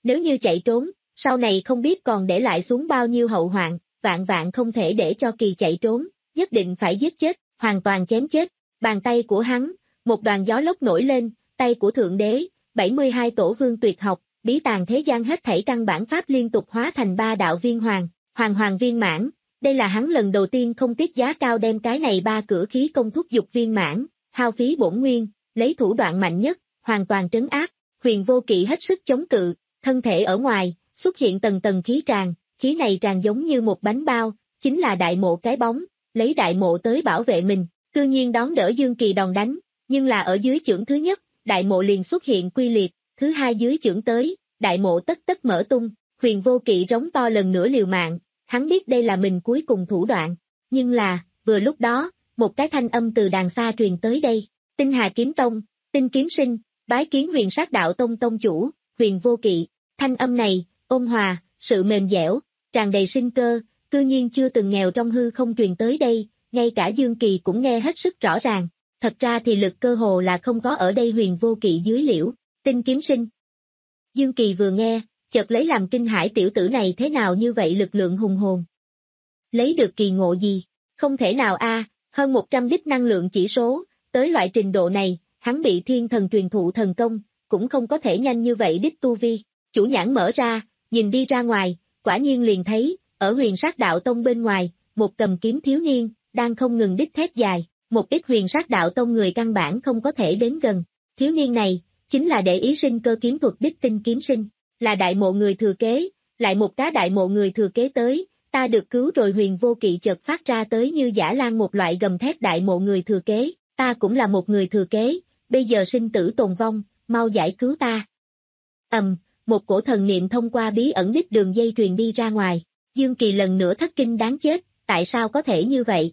[SPEAKER 2] Nếu như chạy trốn, sau này không biết còn để lại xuống bao nhiêu hậu hoạn, vạn vạn không thể để cho Kỳ chạy trốn, nhất định phải giết chết, hoàn toàn chém chết. Bàn tay của hắn, một đoàn gió lốc nổi lên, tay của Thượng Đế, bảy mươi hai tổ vương tuyệt học, bí tàng thế gian hết thảy căn bản pháp liên tục hóa thành ba đạo viên hoàng, hoàng hoàng viên mãn. Đây là hắn lần đầu tiên không tiếc giá cao đem cái này ba cửa khí công thúc dục viên mãn, hao phí bổn nguyên, lấy thủ đoạn mạnh nhất, hoàn toàn trấn áp. Huyền Vô Kỵ hết sức chống cự, thân thể ở ngoài, xuất hiện tầng tầng khí tràn, khí này tràn giống như một bánh bao, chính là đại mộ cái bóng, lấy đại mộ tới bảo vệ mình, cư nhiên đón đỡ Dương Kỳ đòn đánh, nhưng là ở dưới chưởng thứ nhất, đại mộ liền xuất hiện quy liệt, thứ hai dưới chưởng tới, đại mộ tất tất mở tung, Huyền Vô Kỵ rống to lần nữa liều mạng, hắn biết đây là mình cuối cùng thủ đoạn, nhưng là, vừa lúc đó, một cái thanh âm từ đàng xa truyền tới đây, Tinh Hà Kiếm Tông, Tinh Kiếm Sinh, bái kiến Huyền Sát Đạo Tông tông chủ, Huyền Vô Kỵ, thanh âm này, ôn hòa, sự mềm dẻo, tràn đầy sinh cơ, cư nhiên chưa từng nghèo trong hư không truyền tới đây, ngay cả Dương Kỳ cũng nghe hết sức rõ ràng, thật ra thì lực cơ hồ là không có ở đây. Huyền Vô Kỵ dưới liễu, Tinh Kiếm Sinh. Dương Kỳ vừa nghe, chợt lấy làm kinh hãi, tiểu tử này thế nào như vậy lực lượng hùng hồn. Lấy được kỳ ngộ gì? Không thể nào a, hơn một trăm đích năng lượng chỉ số, tới loại trình độ này, hắn bị thiên thần truyền thụ thần công, cũng không có thể nhanh như vậy đích tu vi. Chủ nhãn mở ra, nhìn đi ra ngoài, quả nhiên liền thấy, ở Huyền Sát Đạo Tông bên ngoài, một cầm kiếm thiếu niên, đang không ngừng đích thét dài, một ít Huyền Sát Đạo Tông người căn bản không có thể đến gần. Thiếu niên này, chính là để ý sinh cơ kiếm thuật đích Tinh Kiếm Sinh, là đại mộ người thừa kế, lại một cá đại mộ người thừa kế tới, ta được cứu rồi. Huyền Vô Kỵ chợt phát ra tới như dã lang một loại gầm thét, đại mộ người thừa kế, ta cũng là một người thừa kế, bây giờ sinh tử tồn vong, mau giải cứu ta. Ầm, um, một cổ thần niệm thông qua bí ẩn đích đường dây truyền đi ra ngoài, Dương Kỳ lần nữa thất kinh đáng chết, tại sao có thể như vậy?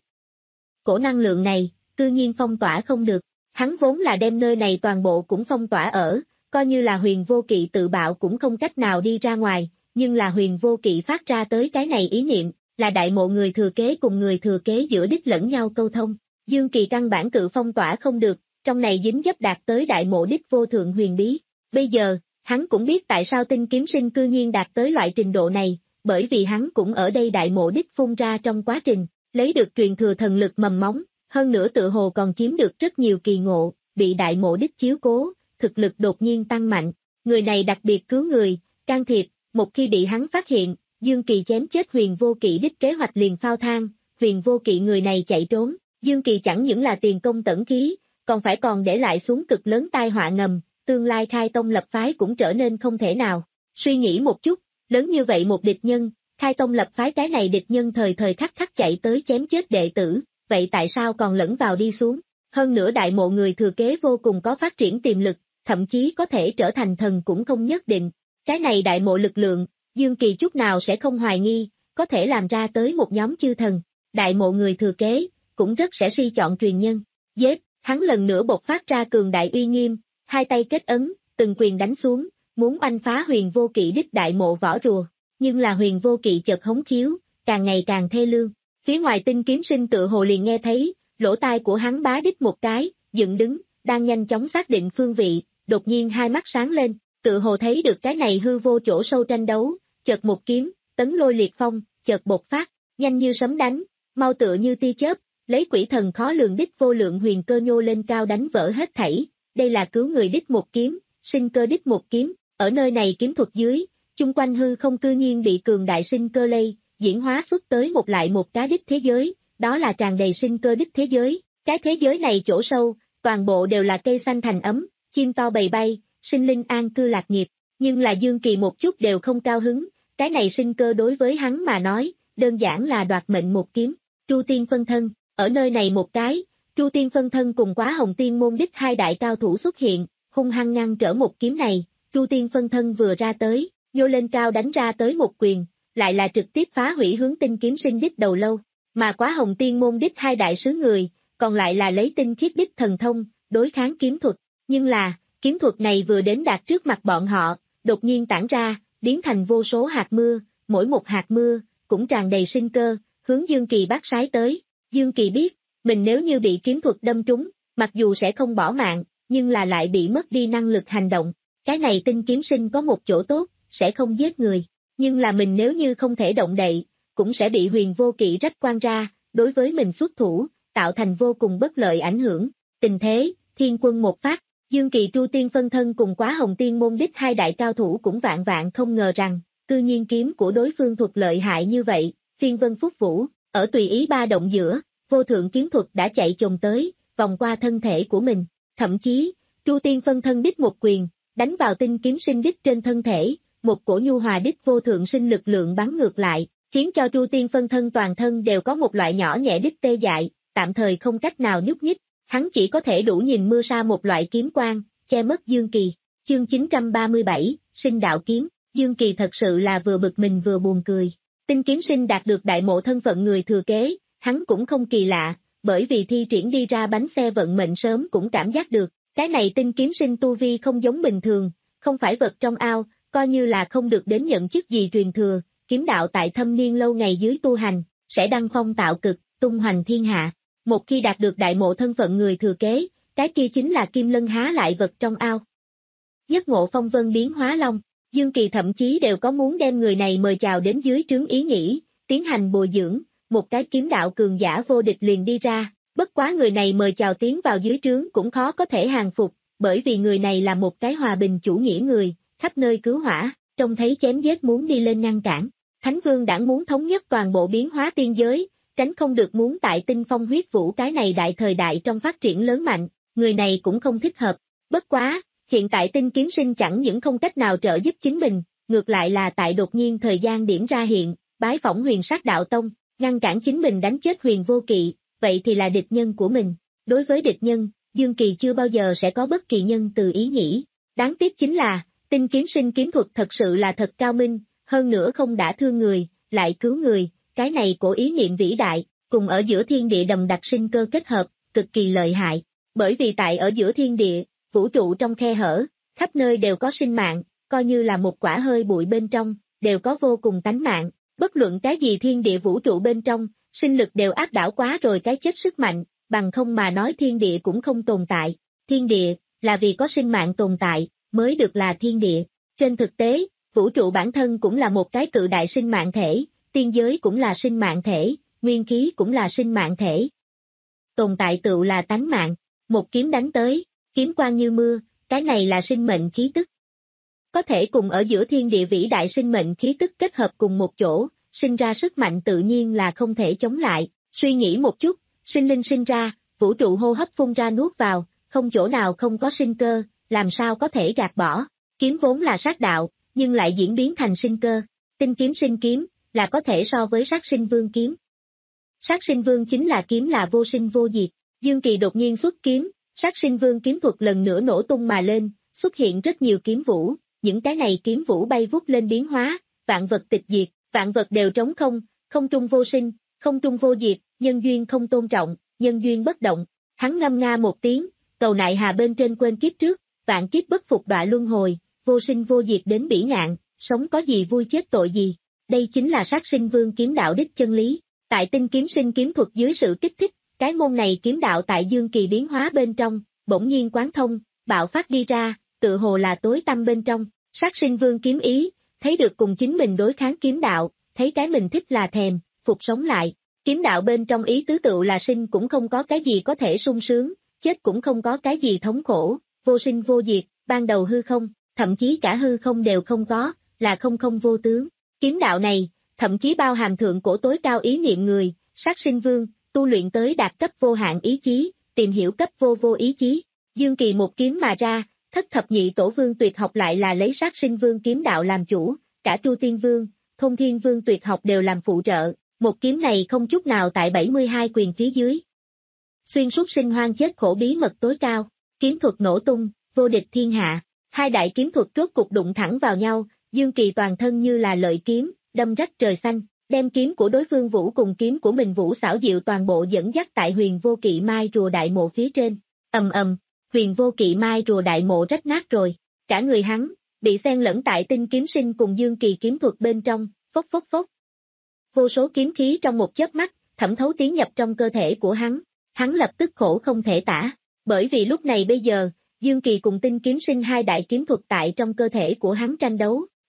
[SPEAKER 2] Cổ năng lượng này, cư nhiên phong tỏa không được, hắn vốn là đem nơi này toàn bộ cũng phong tỏa ở, coi như là Huyền Vô Kỵ tự bạo cũng không cách nào đi ra ngoài, nhưng là Huyền Vô Kỵ phát ra tới cái này ý niệm, là đại mộ người thừa kế cùng người thừa kế giữa đích lẫn nhau câu thông, Dương Kỳ căn bản cự phong tỏa không được, trong này dính dấp đạt tới đại mộ đích vô thượng huyền bí. Bây giờ, hắn cũng biết tại sao Tinh Kiếm Sinh cư nhiên đạt tới loại trình độ này, bởi vì hắn cũng ở đây đại mộ đích phun ra trong quá trình, lấy được truyền thừa thần lực mầm móng, hơn nữa tự hồ còn chiếm được rất nhiều kỳ ngộ, bị đại mộ đích chiếu cố, thực lực đột nhiên tăng mạnh. Người này đặc biệt cứu người, can thiệp, một khi bị hắn phát hiện, Dương Kỳ chém chết Huyền Vô Kỵ đích kế hoạch liền phao thang. Huyền Vô Kỵ người này chạy trốn, Dương Kỳ chẳng những là tiền công tẩn khí, còn phải còn để lại xuống cực lớn tai họa ngầm, tương lai khai tông lập phái cũng trở nên không thể nào. Suy nghĩ một chút, lớn như vậy một địch nhân, khai tông lập phái cái này địch nhân thời thời khắc khắc chạy tới chém chết đệ tử, vậy tại sao còn lẫn vào đi xuống? Hơn nữa đại mộ người thừa kế vô cùng có phát triển tiềm lực, thậm chí có thể trở thành thần cũng không nhất định. Cái này đại mộ lực lượng, Dương Kỳ chút nào sẽ không hoài nghi, có thể làm ra tới một nhóm chư thần. Đại mộ người thừa kế, cũng rất sẽ suy chọn truyền nhân. Giết, hắn lần nữa bộc phát ra cường đại uy nghiêm, hai tay kết ấn, từng quyền đánh xuống, muốn oanh phá Huyền Vô Kỵ đích đại mộ vỏ rùa. Nhưng là Huyền Vô Kỵ chợt hống khiếu, càng ngày càng thê lương. Phía ngoài Tinh Kiếm Sinh tự hồ liền nghe thấy, lỗ tai của hắn bá đích một cái, dựng đứng, đang nhanh chóng xác định phương vị, đột nhiên hai mắt sáng lên, tự hồ thấy được cái này hư vô chỗ sâu tranh đấu, chợt một kiếm, tấn lôi liệt phong, chợt bộc phát, nhanh như sấm đánh, mau tựa như tia chớp, lấy quỷ thần khó lường đích vô lượng huyền cơ nhô lên cao đánh vỡ hết thảy. Đây là cứu người đích một kiếm, sinh cơ đích một kiếm, ở nơi này kiếm thuật dưới, chung quanh hư không cư nhiên bị cường đại sinh cơ lây, diễn hóa xuất tới một lại một cái đích thế giới, đó là tràn đầy sinh cơ đích thế giới. Cái thế giới này chỗ sâu, toàn bộ đều là cây xanh thành ấm, chim to bầy bay, sinh linh an cư lạc nghiệp, nhưng là Dương Kỳ một chút đều không cao hứng, cái này sinh cơ đối với hắn mà nói, đơn giản là đoạt mệnh một kiếm. Tru Tiên phân thân, ở nơi này một cái, Tru Tiên phân thân cùng Quá Hồng Tiên môn đích hai đại cao thủ xuất hiện, hung hăng ngăn trở một kiếm này. Tru Tiên phân thân vừa ra tới, nhô lên cao đánh ra tới một quyền, lại là trực tiếp phá hủy hướng Tinh Kiếm Sinh đích đầu lâu, mà Quá Hồng Tiên môn đích hai đại sứ người, còn lại là lấy tinh khiết đích thần thông, đối kháng kiếm thuật, nhưng là, kiếm thuật này vừa đến đạt trước mặt bọn họ, đột nhiên tản ra, biến thành vô số hạt mưa, mỗi một hạt mưa, cũng tràn đầy sinh cơ, hướng Dương Kỳ bát sái tới. Dương Kỳ biết, mình nếu như bị kiếm thuật đâm trúng, mặc dù sẽ không bỏ mạng, nhưng là lại bị mất đi năng lực hành động. Cái này Tinh Kiếm Sinh có một chỗ tốt, sẽ không giết người. Nhưng là mình nếu như không thể động đậy, cũng sẽ bị huyền vô kỵ rách quan ra, đối với mình xuất thủ, tạo thành vô cùng bất lợi ảnh hưởng. Tình thế, thiên quân một phát, Dương Kỳ Tru Tiên phân thân cùng Quá Hồng Tiên môn đích hai đại cao thủ cũng vạn vạn không ngờ rằng, cư nhiên kiếm của đối phương thuật lợi hại như vậy, phiên vân phúc vũ, ở tùy ý ba động giữa, vô thượng kiếm thuật đã chạy chồm tới, vòng qua thân thể của mình, thậm chí, Tru Tiên phân thân đích một quyền, đánh vào tinh kiếm sinh đích trên thân thể, một cổ nhu hòa đích vô thượng sinh lực lượng bắn ngược lại, khiến cho Tru Tiên phân thân toàn thân đều có một loại nhỏ nhẹ đích tê dại, tạm thời không cách nào nhúc nhích, hắn chỉ có thể đủ nhìn mưa sa một loại kiếm quang, che mất Dương Kỳ. Chương chín trăm ba mươi bảy, Sinh đạo kiếm, Dương Kỳ thật sự là vừa bực mình vừa buồn cười. Tinh kiếm sinh đạt được đại mộ thân phận người thừa kế, hắn cũng không kỳ lạ, bởi vì thi triển đi ra bánh xe vận mệnh sớm cũng cảm giác được, cái này tinh kiếm sinh tu vi không giống bình thường, không phải vật trong ao, coi như là không được đến nhận chức gì truyền thừa, kiếm đạo tại thâm niên lâu ngày dưới tu hành, sẽ đăng phong tạo cực, tung hoành thiên hạ. Một khi đạt được đại mộ thân phận người thừa kế, cái kia chính là kim lân há lại vật trong ao. Nhất ngộ phong vân biến hóa long, Dương Kỳ thậm chí đều có muốn đem người này mời chào đến dưới trướng ý nghĩ, tiến hành bồi dưỡng, một cái kiếm đạo cường giả vô địch liền đi ra, bất quá người này mời chào tiến vào dưới trướng cũng khó có thể hàng phục, bởi vì người này là một cái hòa bình chủ nghĩa người, khắp nơi cứu hỏa, trông thấy chém giết muốn đi lên ngăn cản. Thánh Vương đảng muốn thống nhất toàn bộ biến hóa tiên giới, tránh không được muốn tại tinh phong huyết vũ cái này đại thời đại trong phát triển lớn mạnh, người này cũng không thích hợp. Bất quá, hiện tại tinh kiếm sinh chẳng những không cách nào trợ giúp chính mình, ngược lại là tại đột nhiên thời gian điểm ra hiện, bái phỏng huyền sát đạo tông, ngăn cản chính mình đánh chết huyền vô kỵ, vậy thì là địch nhân của mình. Đối với địch nhân, Dương Kỳ chưa bao giờ sẽ có bất kỳ nhân từ ý nghĩ. Đáng tiếc chính là, tinh kiếm sinh kiếm thuật thật sự là thật cao minh, hơn nữa không đã thương người, lại cứu người, cái này của ý niệm vĩ đại, cùng ở giữa thiên địa đầm đặc sinh cơ kết hợp, cực kỳ lợi hại. Bởi vì tại ở giữa thiên địa, vũ trụ trong khe hở, khắp nơi đều có sinh mạng, coi như là một quả hơi bụi bên trong, đều có vô cùng tánh mạng, bất luận cái gì thiên địa vũ trụ bên trong, sinh lực đều áp đảo quá rồi cái chết sức mạnh, bằng không mà nói thiên địa cũng không tồn tại. Thiên địa, là vì có sinh mạng tồn tại, mới được là thiên địa. Trên thực tế, vũ trụ bản thân cũng là một cái cự đại sinh mạng thể, tiên giới cũng là sinh mạng thể, nguyên khí cũng là sinh mạng thể. Tồn tại tựu là tánh mạng, một kiếm đánh tới, kiếm quang như mưa, cái này là sinh mệnh khí tức. Có thể cùng ở giữa thiên địa vĩ đại sinh mệnh khí tức kết hợp cùng một chỗ, sinh ra sức mạnh tự nhiên là không thể chống lại. Suy nghĩ một chút, sinh linh sinh ra, vũ trụ hô hấp phun ra nuốt vào, không chỗ nào không có sinh cơ, làm sao có thể gạt bỏ. Kiếm vốn là sát đạo, nhưng lại diễn biến thành sinh cơ. Tinh kiếm sinh kiếm, là có thể so với sát sinh vương kiếm. Sát sinh vương chính là kiếm là vô sinh vô diệt. Dương Kỳ đột nhiên xuất kiếm, sát sinh vương kiếm thuật lần nữa nổ tung mà lên, xuất hiện rất nhiều kiếm vũ, những cái này kiếm vũ bay vút lên biến hóa, vạn vật tịch diệt, vạn vật đều trống không, không trung vô sinh, không trung vô diệt, nhân duyên không tôn trọng, nhân duyên bất động. Hắn ngâm nga một tiếng, cầu nại hà bên trên quên kiếp trước, vạn kiếp bất phục đọa luân hồi, vô sinh vô diệt đến bỉ ngạn, sống có gì vui chết tội gì. Đây chính là sát sinh vương kiếm đạo đích chân lý. Tại tinh kiếm sinh kiếm thuật dưới sự kích thích, cái môn này kiếm đạo tại Dương Kỳ biến hóa bên trong, bỗng nhiên quán thông, bạo phát đi ra, tự hồ là tối tăm bên trong. Sát sinh vương kiếm ý, thấy được cùng chính mình đối kháng kiếm đạo, thấy cái mình thích là thèm, phục sống lại. Kiếm đạo bên trong ý tứ tựu là sinh cũng không có cái gì có thể sung sướng, chết cũng không có cái gì thống khổ, vô sinh vô diệt, ban đầu hư không, thậm chí cả hư không đều không có, là không không vô tướng. Kiếm đạo này, thậm chí bao hàm thượng cổ tối cao ý niệm người, sát sinh vương, tu luyện tới đạt cấp vô hạn ý chí, tìm hiểu cấp vô vô ý chí. Dương Kỳ một kiếm mà ra, thất thập nhị tổ vương tuyệt học lại là lấy sát sinh vương kiếm đạo làm chủ, cả Tru Tiên Vương, Thôn Thiên Vương tuyệt học đều làm phụ trợ, một kiếm này không chút nào tại bảy mươi hai quyền phía dưới. Xuyên suốt sinh hoang chết khổ bí mật tối cao, kiếm thuật nổ tung, vô địch thiên hạ, hai đại kiếm thuật rốt cục đụng thẳng vào nhau, Dương Kỳ toàn thân như là lợi kiếm, đâm rách trời xanh, đem kiếm của đối phương vũ cùng kiếm của mình vũ xảo diệu toàn bộ dẫn dắt tại huyền vô kỵ mai rùa đại mộ phía trên, ầm ầm, huyền vô kỵ mai rùa đại mộ rách nát rồi, cả người hắn, bị xen lẫn tại tinh kiếm sinh cùng Dương Kỳ kiếm thuật bên trong, phốc phốc phốc. Vô số kiếm khí trong một chớp mắt, thẩm thấu tiến nhập trong cơ thể của hắn, hắn lập tức khổ không thể tả, bởi vì lúc này bây giờ, Dương Kỳ cùng tinh kiếm sinh hai đại kiếm thuật tại trong cơ thể của hắn tranh đấu,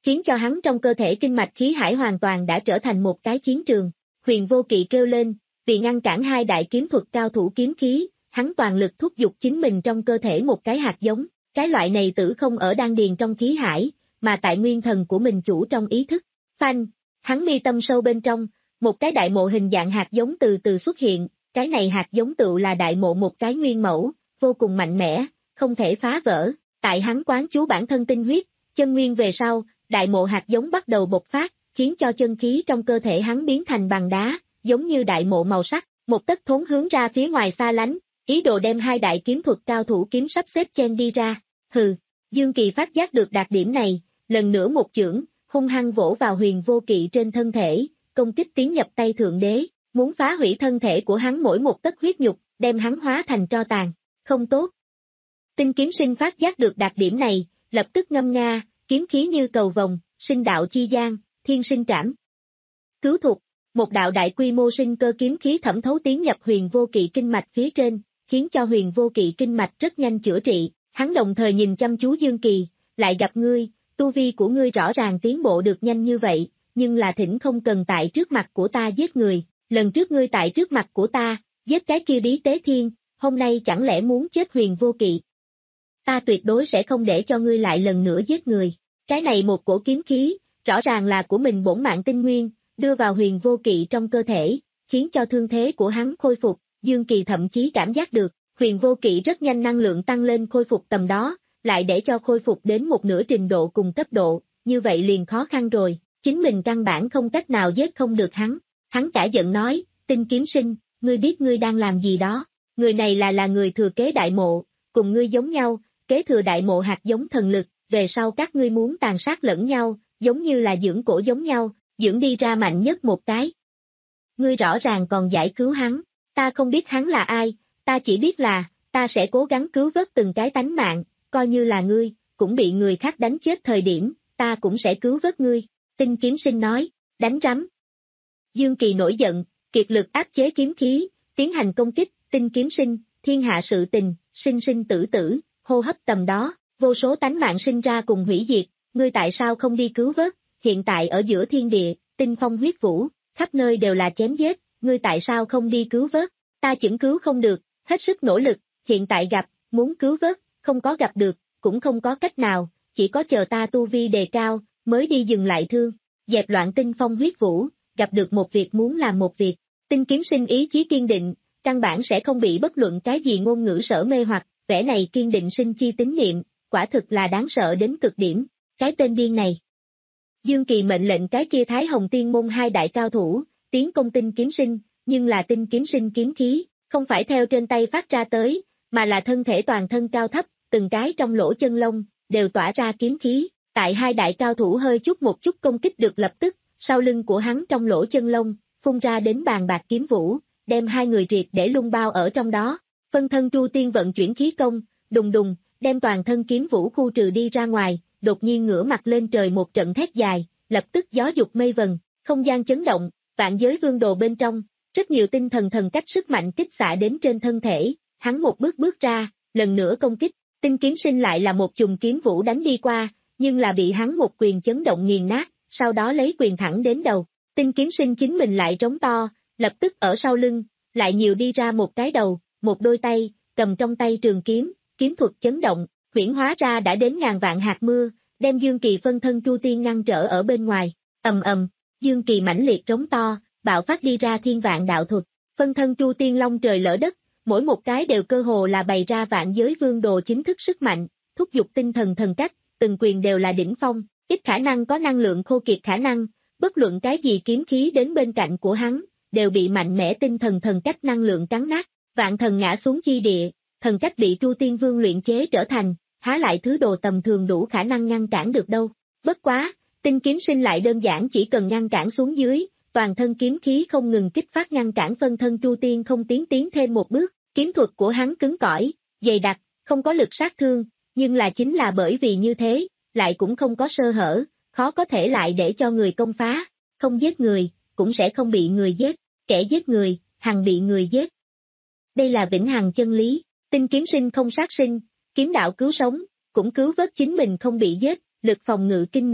[SPEAKER 2] khiến cho hắn trong cơ thể kinh mạch khí hải hoàn toàn đã trở thành một cái chiến trường. Huyền Vô Kỵ kêu lên, vì ngăn cản hai đại kiếm thuật cao thủ kiếm khí, hắn toàn lực thúc giục chính mình trong cơ thể một cái hạt giống, cái loại này tử không ở đan điền trong khí hải, mà tại nguyên thần của mình chủ trong ý thức. Phanh, hắn mi tâm sâu bên trong, một cái đại mộ hình dạng hạt giống từ từ xuất hiện, cái này hạt giống tựu là đại mộ một cái nguyên mẫu, vô cùng mạnh mẽ, không thể phá vỡ. Tại hắn quán chú bản thân tinh huyết, chân nguyên về sau, đại mộ hạt giống bắt đầu bộc phát, khiến cho chân khí trong cơ thể hắn biến thành bằng đá, giống như đại mộ màu sắc, một tấc thốn hướng ra phía ngoài xa lánh, ý đồ đem hai đại kiếm thuật cao thủ kiếm sắp xếp chen đi ra. Hừ, Dương Kỳ phát giác được đặc điểm này, lần nữa một chưởng, hung hăng vỗ vào Huyền Vô Kỵ trên thân thể, công kích tiến nhập tay thượng đế, muốn phá hủy thân thể của hắn mỗi một tấc huyết nhục, đem hắn hóa thành tro tàn. Không tốt. Tinh Kiếm Sinh phát giác được đặc điểm này, lập tức ngâm nga, kiếm khí như cầu vồng, sinh đạo chi gian, thiên sinh trảm. Cứu thuật, một đạo đại quy mô sinh cơ kiếm khí thẩm thấu tiến nhập Huyền Vô Kỵ kinh mạch phía trên, khiến cho Huyền Vô Kỵ kinh mạch rất nhanh chữa trị. Hắn đồng thời nhìn chăm chú Dương Kỳ, lại gặp ngươi, tu vi của ngươi rõ ràng tiến bộ được nhanh như vậy, nhưng là thỉnh không cần tại trước mặt của ta giết người, lần trước ngươi tại trước mặt của ta, giết cái kia Lý Tế Thiên, hôm nay chẳng lẽ muốn chết Huyền Vô Kỵ? Ta tuyệt đối sẽ không để cho ngươi lại lần nữa giết người. Cái này một cổ kiếm khí, rõ ràng là của mình bổn mạng tinh nguyên, đưa vào Huyền Vô Kỵ trong cơ thể, khiến cho thương thế của hắn khôi phục, Dương Kỳ thậm chí cảm giác được, Huyền Vô Kỵ rất nhanh năng lượng tăng lên khôi phục tầm đó, lại để cho khôi phục đến một nửa trình độ cùng cấp độ, như vậy liền khó khăn rồi, chính mình căn bản không cách nào giết không được hắn. Hắn cả giận nói, Tinh Kiếm Sinh, ngươi biết ngươi đang làm gì đó, người này là là người thừa kế đại mộ, cùng ngươi giống nhau, kế thừa đại mộ hạt giống thần lực, về sau các ngươi muốn tàn sát lẫn nhau, giống như là dưỡng cổ giống nhau, dưỡng đi ra mạnh nhất một cái. Ngươi rõ ràng còn giải cứu hắn, ta không biết hắn là ai, ta chỉ biết là, ta sẽ cố gắng cứu vớt từng cái tánh mạng, coi như là ngươi, cũng bị người khác đánh chết thời điểm, ta cũng sẽ cứu vớt ngươi. Tinh Kiếm Sinh nói, đánh rắm. Dương Kỳ nổi giận, kiệt lực áp chế kiếm khí, tiến hành công kích. Tinh Kiếm Sinh, thiên hạ sự tình, sinh sinh tử tử, hô hấp tầm đó, vô số tánh mạng sinh ra cùng hủy diệt, ngươi tại sao không đi cứu vớt? Hiện tại ở giữa thiên địa, tinh phong huyết vũ, khắp nơi đều là chém giết, ngươi tại sao không đi cứu vớt? Ta chững cứu không được, hết sức nỗ lực, hiện tại gặp, muốn cứu vớt, không có gặp được, cũng không có cách nào, chỉ có chờ ta tu vi đề cao, mới đi dừng lại thương, dẹp loạn tinh phong huyết vũ, gặp được một việc muốn làm một việc. Tinh Kiếm Sinh ý chí kiên định, căn bản sẽ không bị bất luận cái gì ngôn ngữ sở mê hoặc, vẻ này kiên định sinh chi tín niệm, quả thực là đáng sợ đến cực điểm, cái tên điên này. Dương Kỳ mệnh lệnh cái kia Thái Hồng Tiên môn hai đại cao thủ, tiến công Tinh Kiếm Sinh, nhưng là Tinh Kiếm Sinh kiếm khí, không phải theo trên tay phát ra tới, mà là thân thể toàn thân cao thấp, từng cái trong lỗ chân lông, đều tỏa ra kiếm khí, tại hai đại cao thủ hơi chút một chút công kích được lập tức, sau lưng của hắn trong lỗ chân lông, phun ra đến bàn bạc kiếm vũ, đem hai người triệt để lung bao ở trong đó, phân thân Chu Tiên vận chuyển khí công, đùng đùng, đem toàn thân kiếm vũ khu trừ đi ra ngoài, đột nhiên ngửa mặt lên trời một trận thét dài, lập tức gió dục mây vần, không gian chấn động, vạn giới vương đồ bên trong, rất nhiều tinh thần thần cách sức mạnh kích xạ đến trên thân thể, hắn một bước bước ra, lần nữa công kích, Tinh Kiếm Sinh lại là một chùm kiếm vũ đánh đi qua, nhưng là bị hắn một quyền chấn động nghiền nát, sau đó lấy quyền thẳng đến đầu, Tinh Kiếm Sinh chính mình lại trống to, lập tức ở sau lưng, lại nhiều đi ra một cái đầu, một đôi tay, cầm trong tay trường kiếm, kiếm thuật chấn động, huyễn hóa ra đã đến ngàn vạn hạt mưa, đem Dương Kỳ phân thân Chu Tiên ngăn trở ở bên ngoài, ầm ầm, Dương Kỳ mãnh liệt trống to, bạo phát đi ra thiên vạn đạo thuật, phân thân Chu Tiên long trời lỡ đất, mỗi một cái đều cơ hồ là bày ra vạn giới vương đồ chính thức sức mạnh, thúc giục tinh thần thần cách, từng quyền đều là đỉnh phong, ít khả năng có năng lượng khô kiệt khả năng, bất luận cái gì kiếm khí đến bên cạnh của hắn, đều bị mạnh mẽ tinh thần thần cách năng lượng cắn nát, vạn thần ngã xuống chi địa, thần cách bị Chu Tiên Vương luyện chế trở thành, há lại thứ đồ tầm thường đủ khả năng ngăn cản được đâu. Bất quá, Tinh Kiếm Sinh lại đơn giản chỉ cần ngăn cản xuống dưới, toàn thân kiếm khí không ngừng kích phát ngăn cản phân thân Chu Tiên không tiến tiến thêm một bước, kiếm thuật của hắn cứng cỏi, dày đặc, không có lực sát thương, nhưng là chính là bởi vì như thế, lại cũng không có sơ hở, khó có thể lại để cho người công phá, không giết người, cũng sẽ không bị người giết, kẻ giết người, hằng bị người giết. Đây là vĩnh hằng chân lý, Tinh Kiếm Sinh không sát sinh, kiếm đạo cứu sống, cũng cứu vớt chính mình không bị giết, lực phòng ngự kinh người,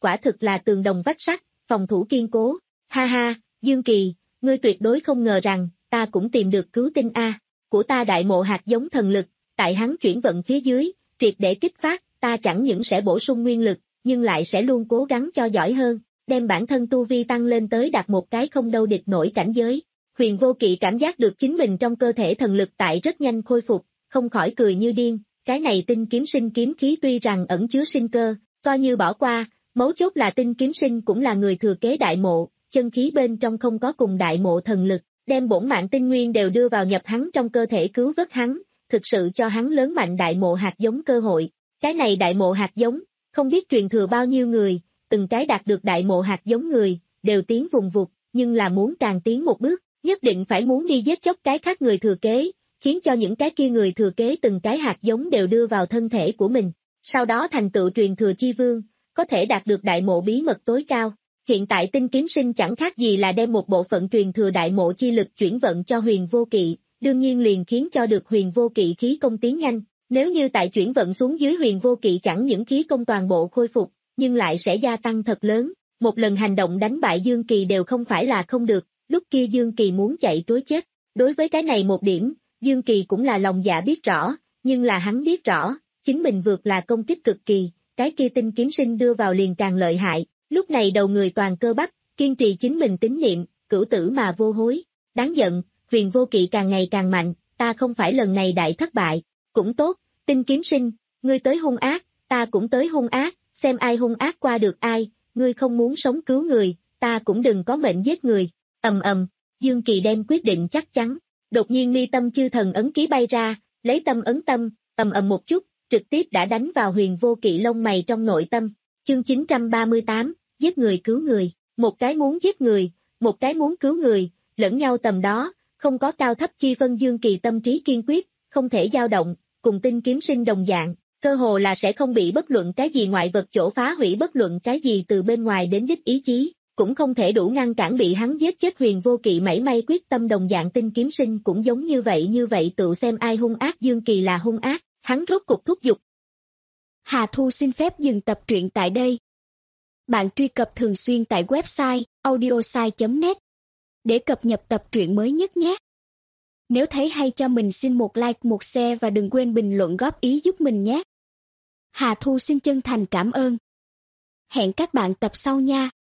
[SPEAKER 2] quả thực là tường đồng vách sắt, phòng thủ kiên cố. Ha ha, Dương Kỳ, ngươi tuyệt đối không ngờ rằng, ta cũng tìm được cứu tinh A, của ta đại mộ hạt giống thần lực, tại hắn chuyển vận phía dưới, triệt để kích phát, ta chẳng những sẽ bổ sung nguyên lực, nhưng lại sẽ luôn cố gắng cho giỏi hơn, đem bản thân tu vi tăng lên tới đạt một cái không đâu địch nổi cảnh giới. Huyền Vô Kỵ cảm giác được chính mình trong cơ thể thần lực tại rất nhanh khôi phục, không khỏi cười như điên, cái này tinh kiếm sinh kiếm khí tuy rằng ẩn chứa sinh cơ, coi như bỏ qua, mấu chốt là tinh kiếm sinh cũng là người thừa kế đại mộ, chân khí bên trong không có cùng đại mộ thần lực, đem bổn mạng tinh nguyên đều đưa vào nhập hắn trong cơ thể cứu vớt hắn, thực sự cho hắn lớn mạnh đại mộ hạt giống cơ hội. Cái này đại mộ hạt giống, không biết truyền thừa bao nhiêu người, từng cái đạt được đại mộ hạt giống người, đều tiến vùng vụt, nhưng là muốn càng tiến một bước, nhất định phải muốn đi giết chóc cái khác người thừa kế, khiến cho những cái kia người thừa kế từng cái hạt giống đều đưa vào thân thể của mình, sau đó thành tựu truyền thừa chi vương, có thể đạt được đại mộ bí mật tối cao. Hiện tại tinh kiếm sinh chẳng khác gì là đem một bộ phận truyền thừa đại mộ chi lực chuyển vận cho Huyền Vô Kỵ, đương nhiên liền khiến cho được Huyền Vô Kỵ khí công tiến nhanh. Nếu như tại chuyển vận xuống dưới Huyền Vô Kỵ chẳng những khí công toàn bộ khôi phục, nhưng lại sẽ gia tăng thật lớn, một lần hành động đánh bại Dương Kỳ đều không phải là không được, lúc kia Dương Kỳ muốn chạy trối chết. Đối với cái này một điểm, Dương Kỳ cũng là lòng dạ biết rõ, nhưng là hắn biết rõ, chính mình vượt là công kích cực kỳ, cái kia tinh kiếm sinh đưa vào liền càng lợi hại, lúc này đầu người toàn cơ bắp, kiên trì chính mình tín niệm, cửu tử mà vô hối. Đáng giận, Huyền Vô Kỵ càng ngày càng mạnh, ta không phải lần này đại thất bại, cũng tốt, tinh kiếm sinh, ngươi tới hung ác, ta cũng tới hung ác, xem ai hung ác qua được ai, ngươi không muốn sống cứu người, ta cũng đừng có mệnh giết người. Ầm ầm, Dương Kỳ đem quyết định chắc chắn, đột nhiên mi tâm chư thần ấn ký bay ra, lấy tâm ấn tâm, ầm ầm một chút, trực tiếp đã đánh vào Huyền Vô Kỵ lông mày trong nội tâm. Chương chín trăm ba mươi tám, giết người cứu người, một cái muốn giết người, một cái muốn cứu người, lẫn nhau tầm đó, không có cao thấp chi phân. Dương Kỳ tâm trí kiên quyết, không thể dao động, cùng tinh kiếm sinh đồng dạng, cơ hồ là sẽ không bị bất luận cái gì ngoại vật chỗ phá hủy, bất luận cái gì từ bên ngoài đến đích ý chí, cũng không thể đủ ngăn cản bị hắn giết chết Huyền Vô Kỵ mảy may quyết tâm. Đồng dạng tinh kiếm sinh cũng giống như vậy, như vậy tự xem ai hung ác. Dương Kỳ là hung ác, hắn rốt cục thúc giục.
[SPEAKER 3] Hà Thu xin phép dừng tập truyện tại đây. Bạn truy cập thường xuyên tại website audiosai chấm net để cập nhật tập truyện mới nhất nhé. Nếu thấy hay cho mình xin một like, một share và đừng quên bình luận góp ý giúp mình nhé. Hà Thu xin chân thành cảm ơn. Hẹn các bạn tập sau nha.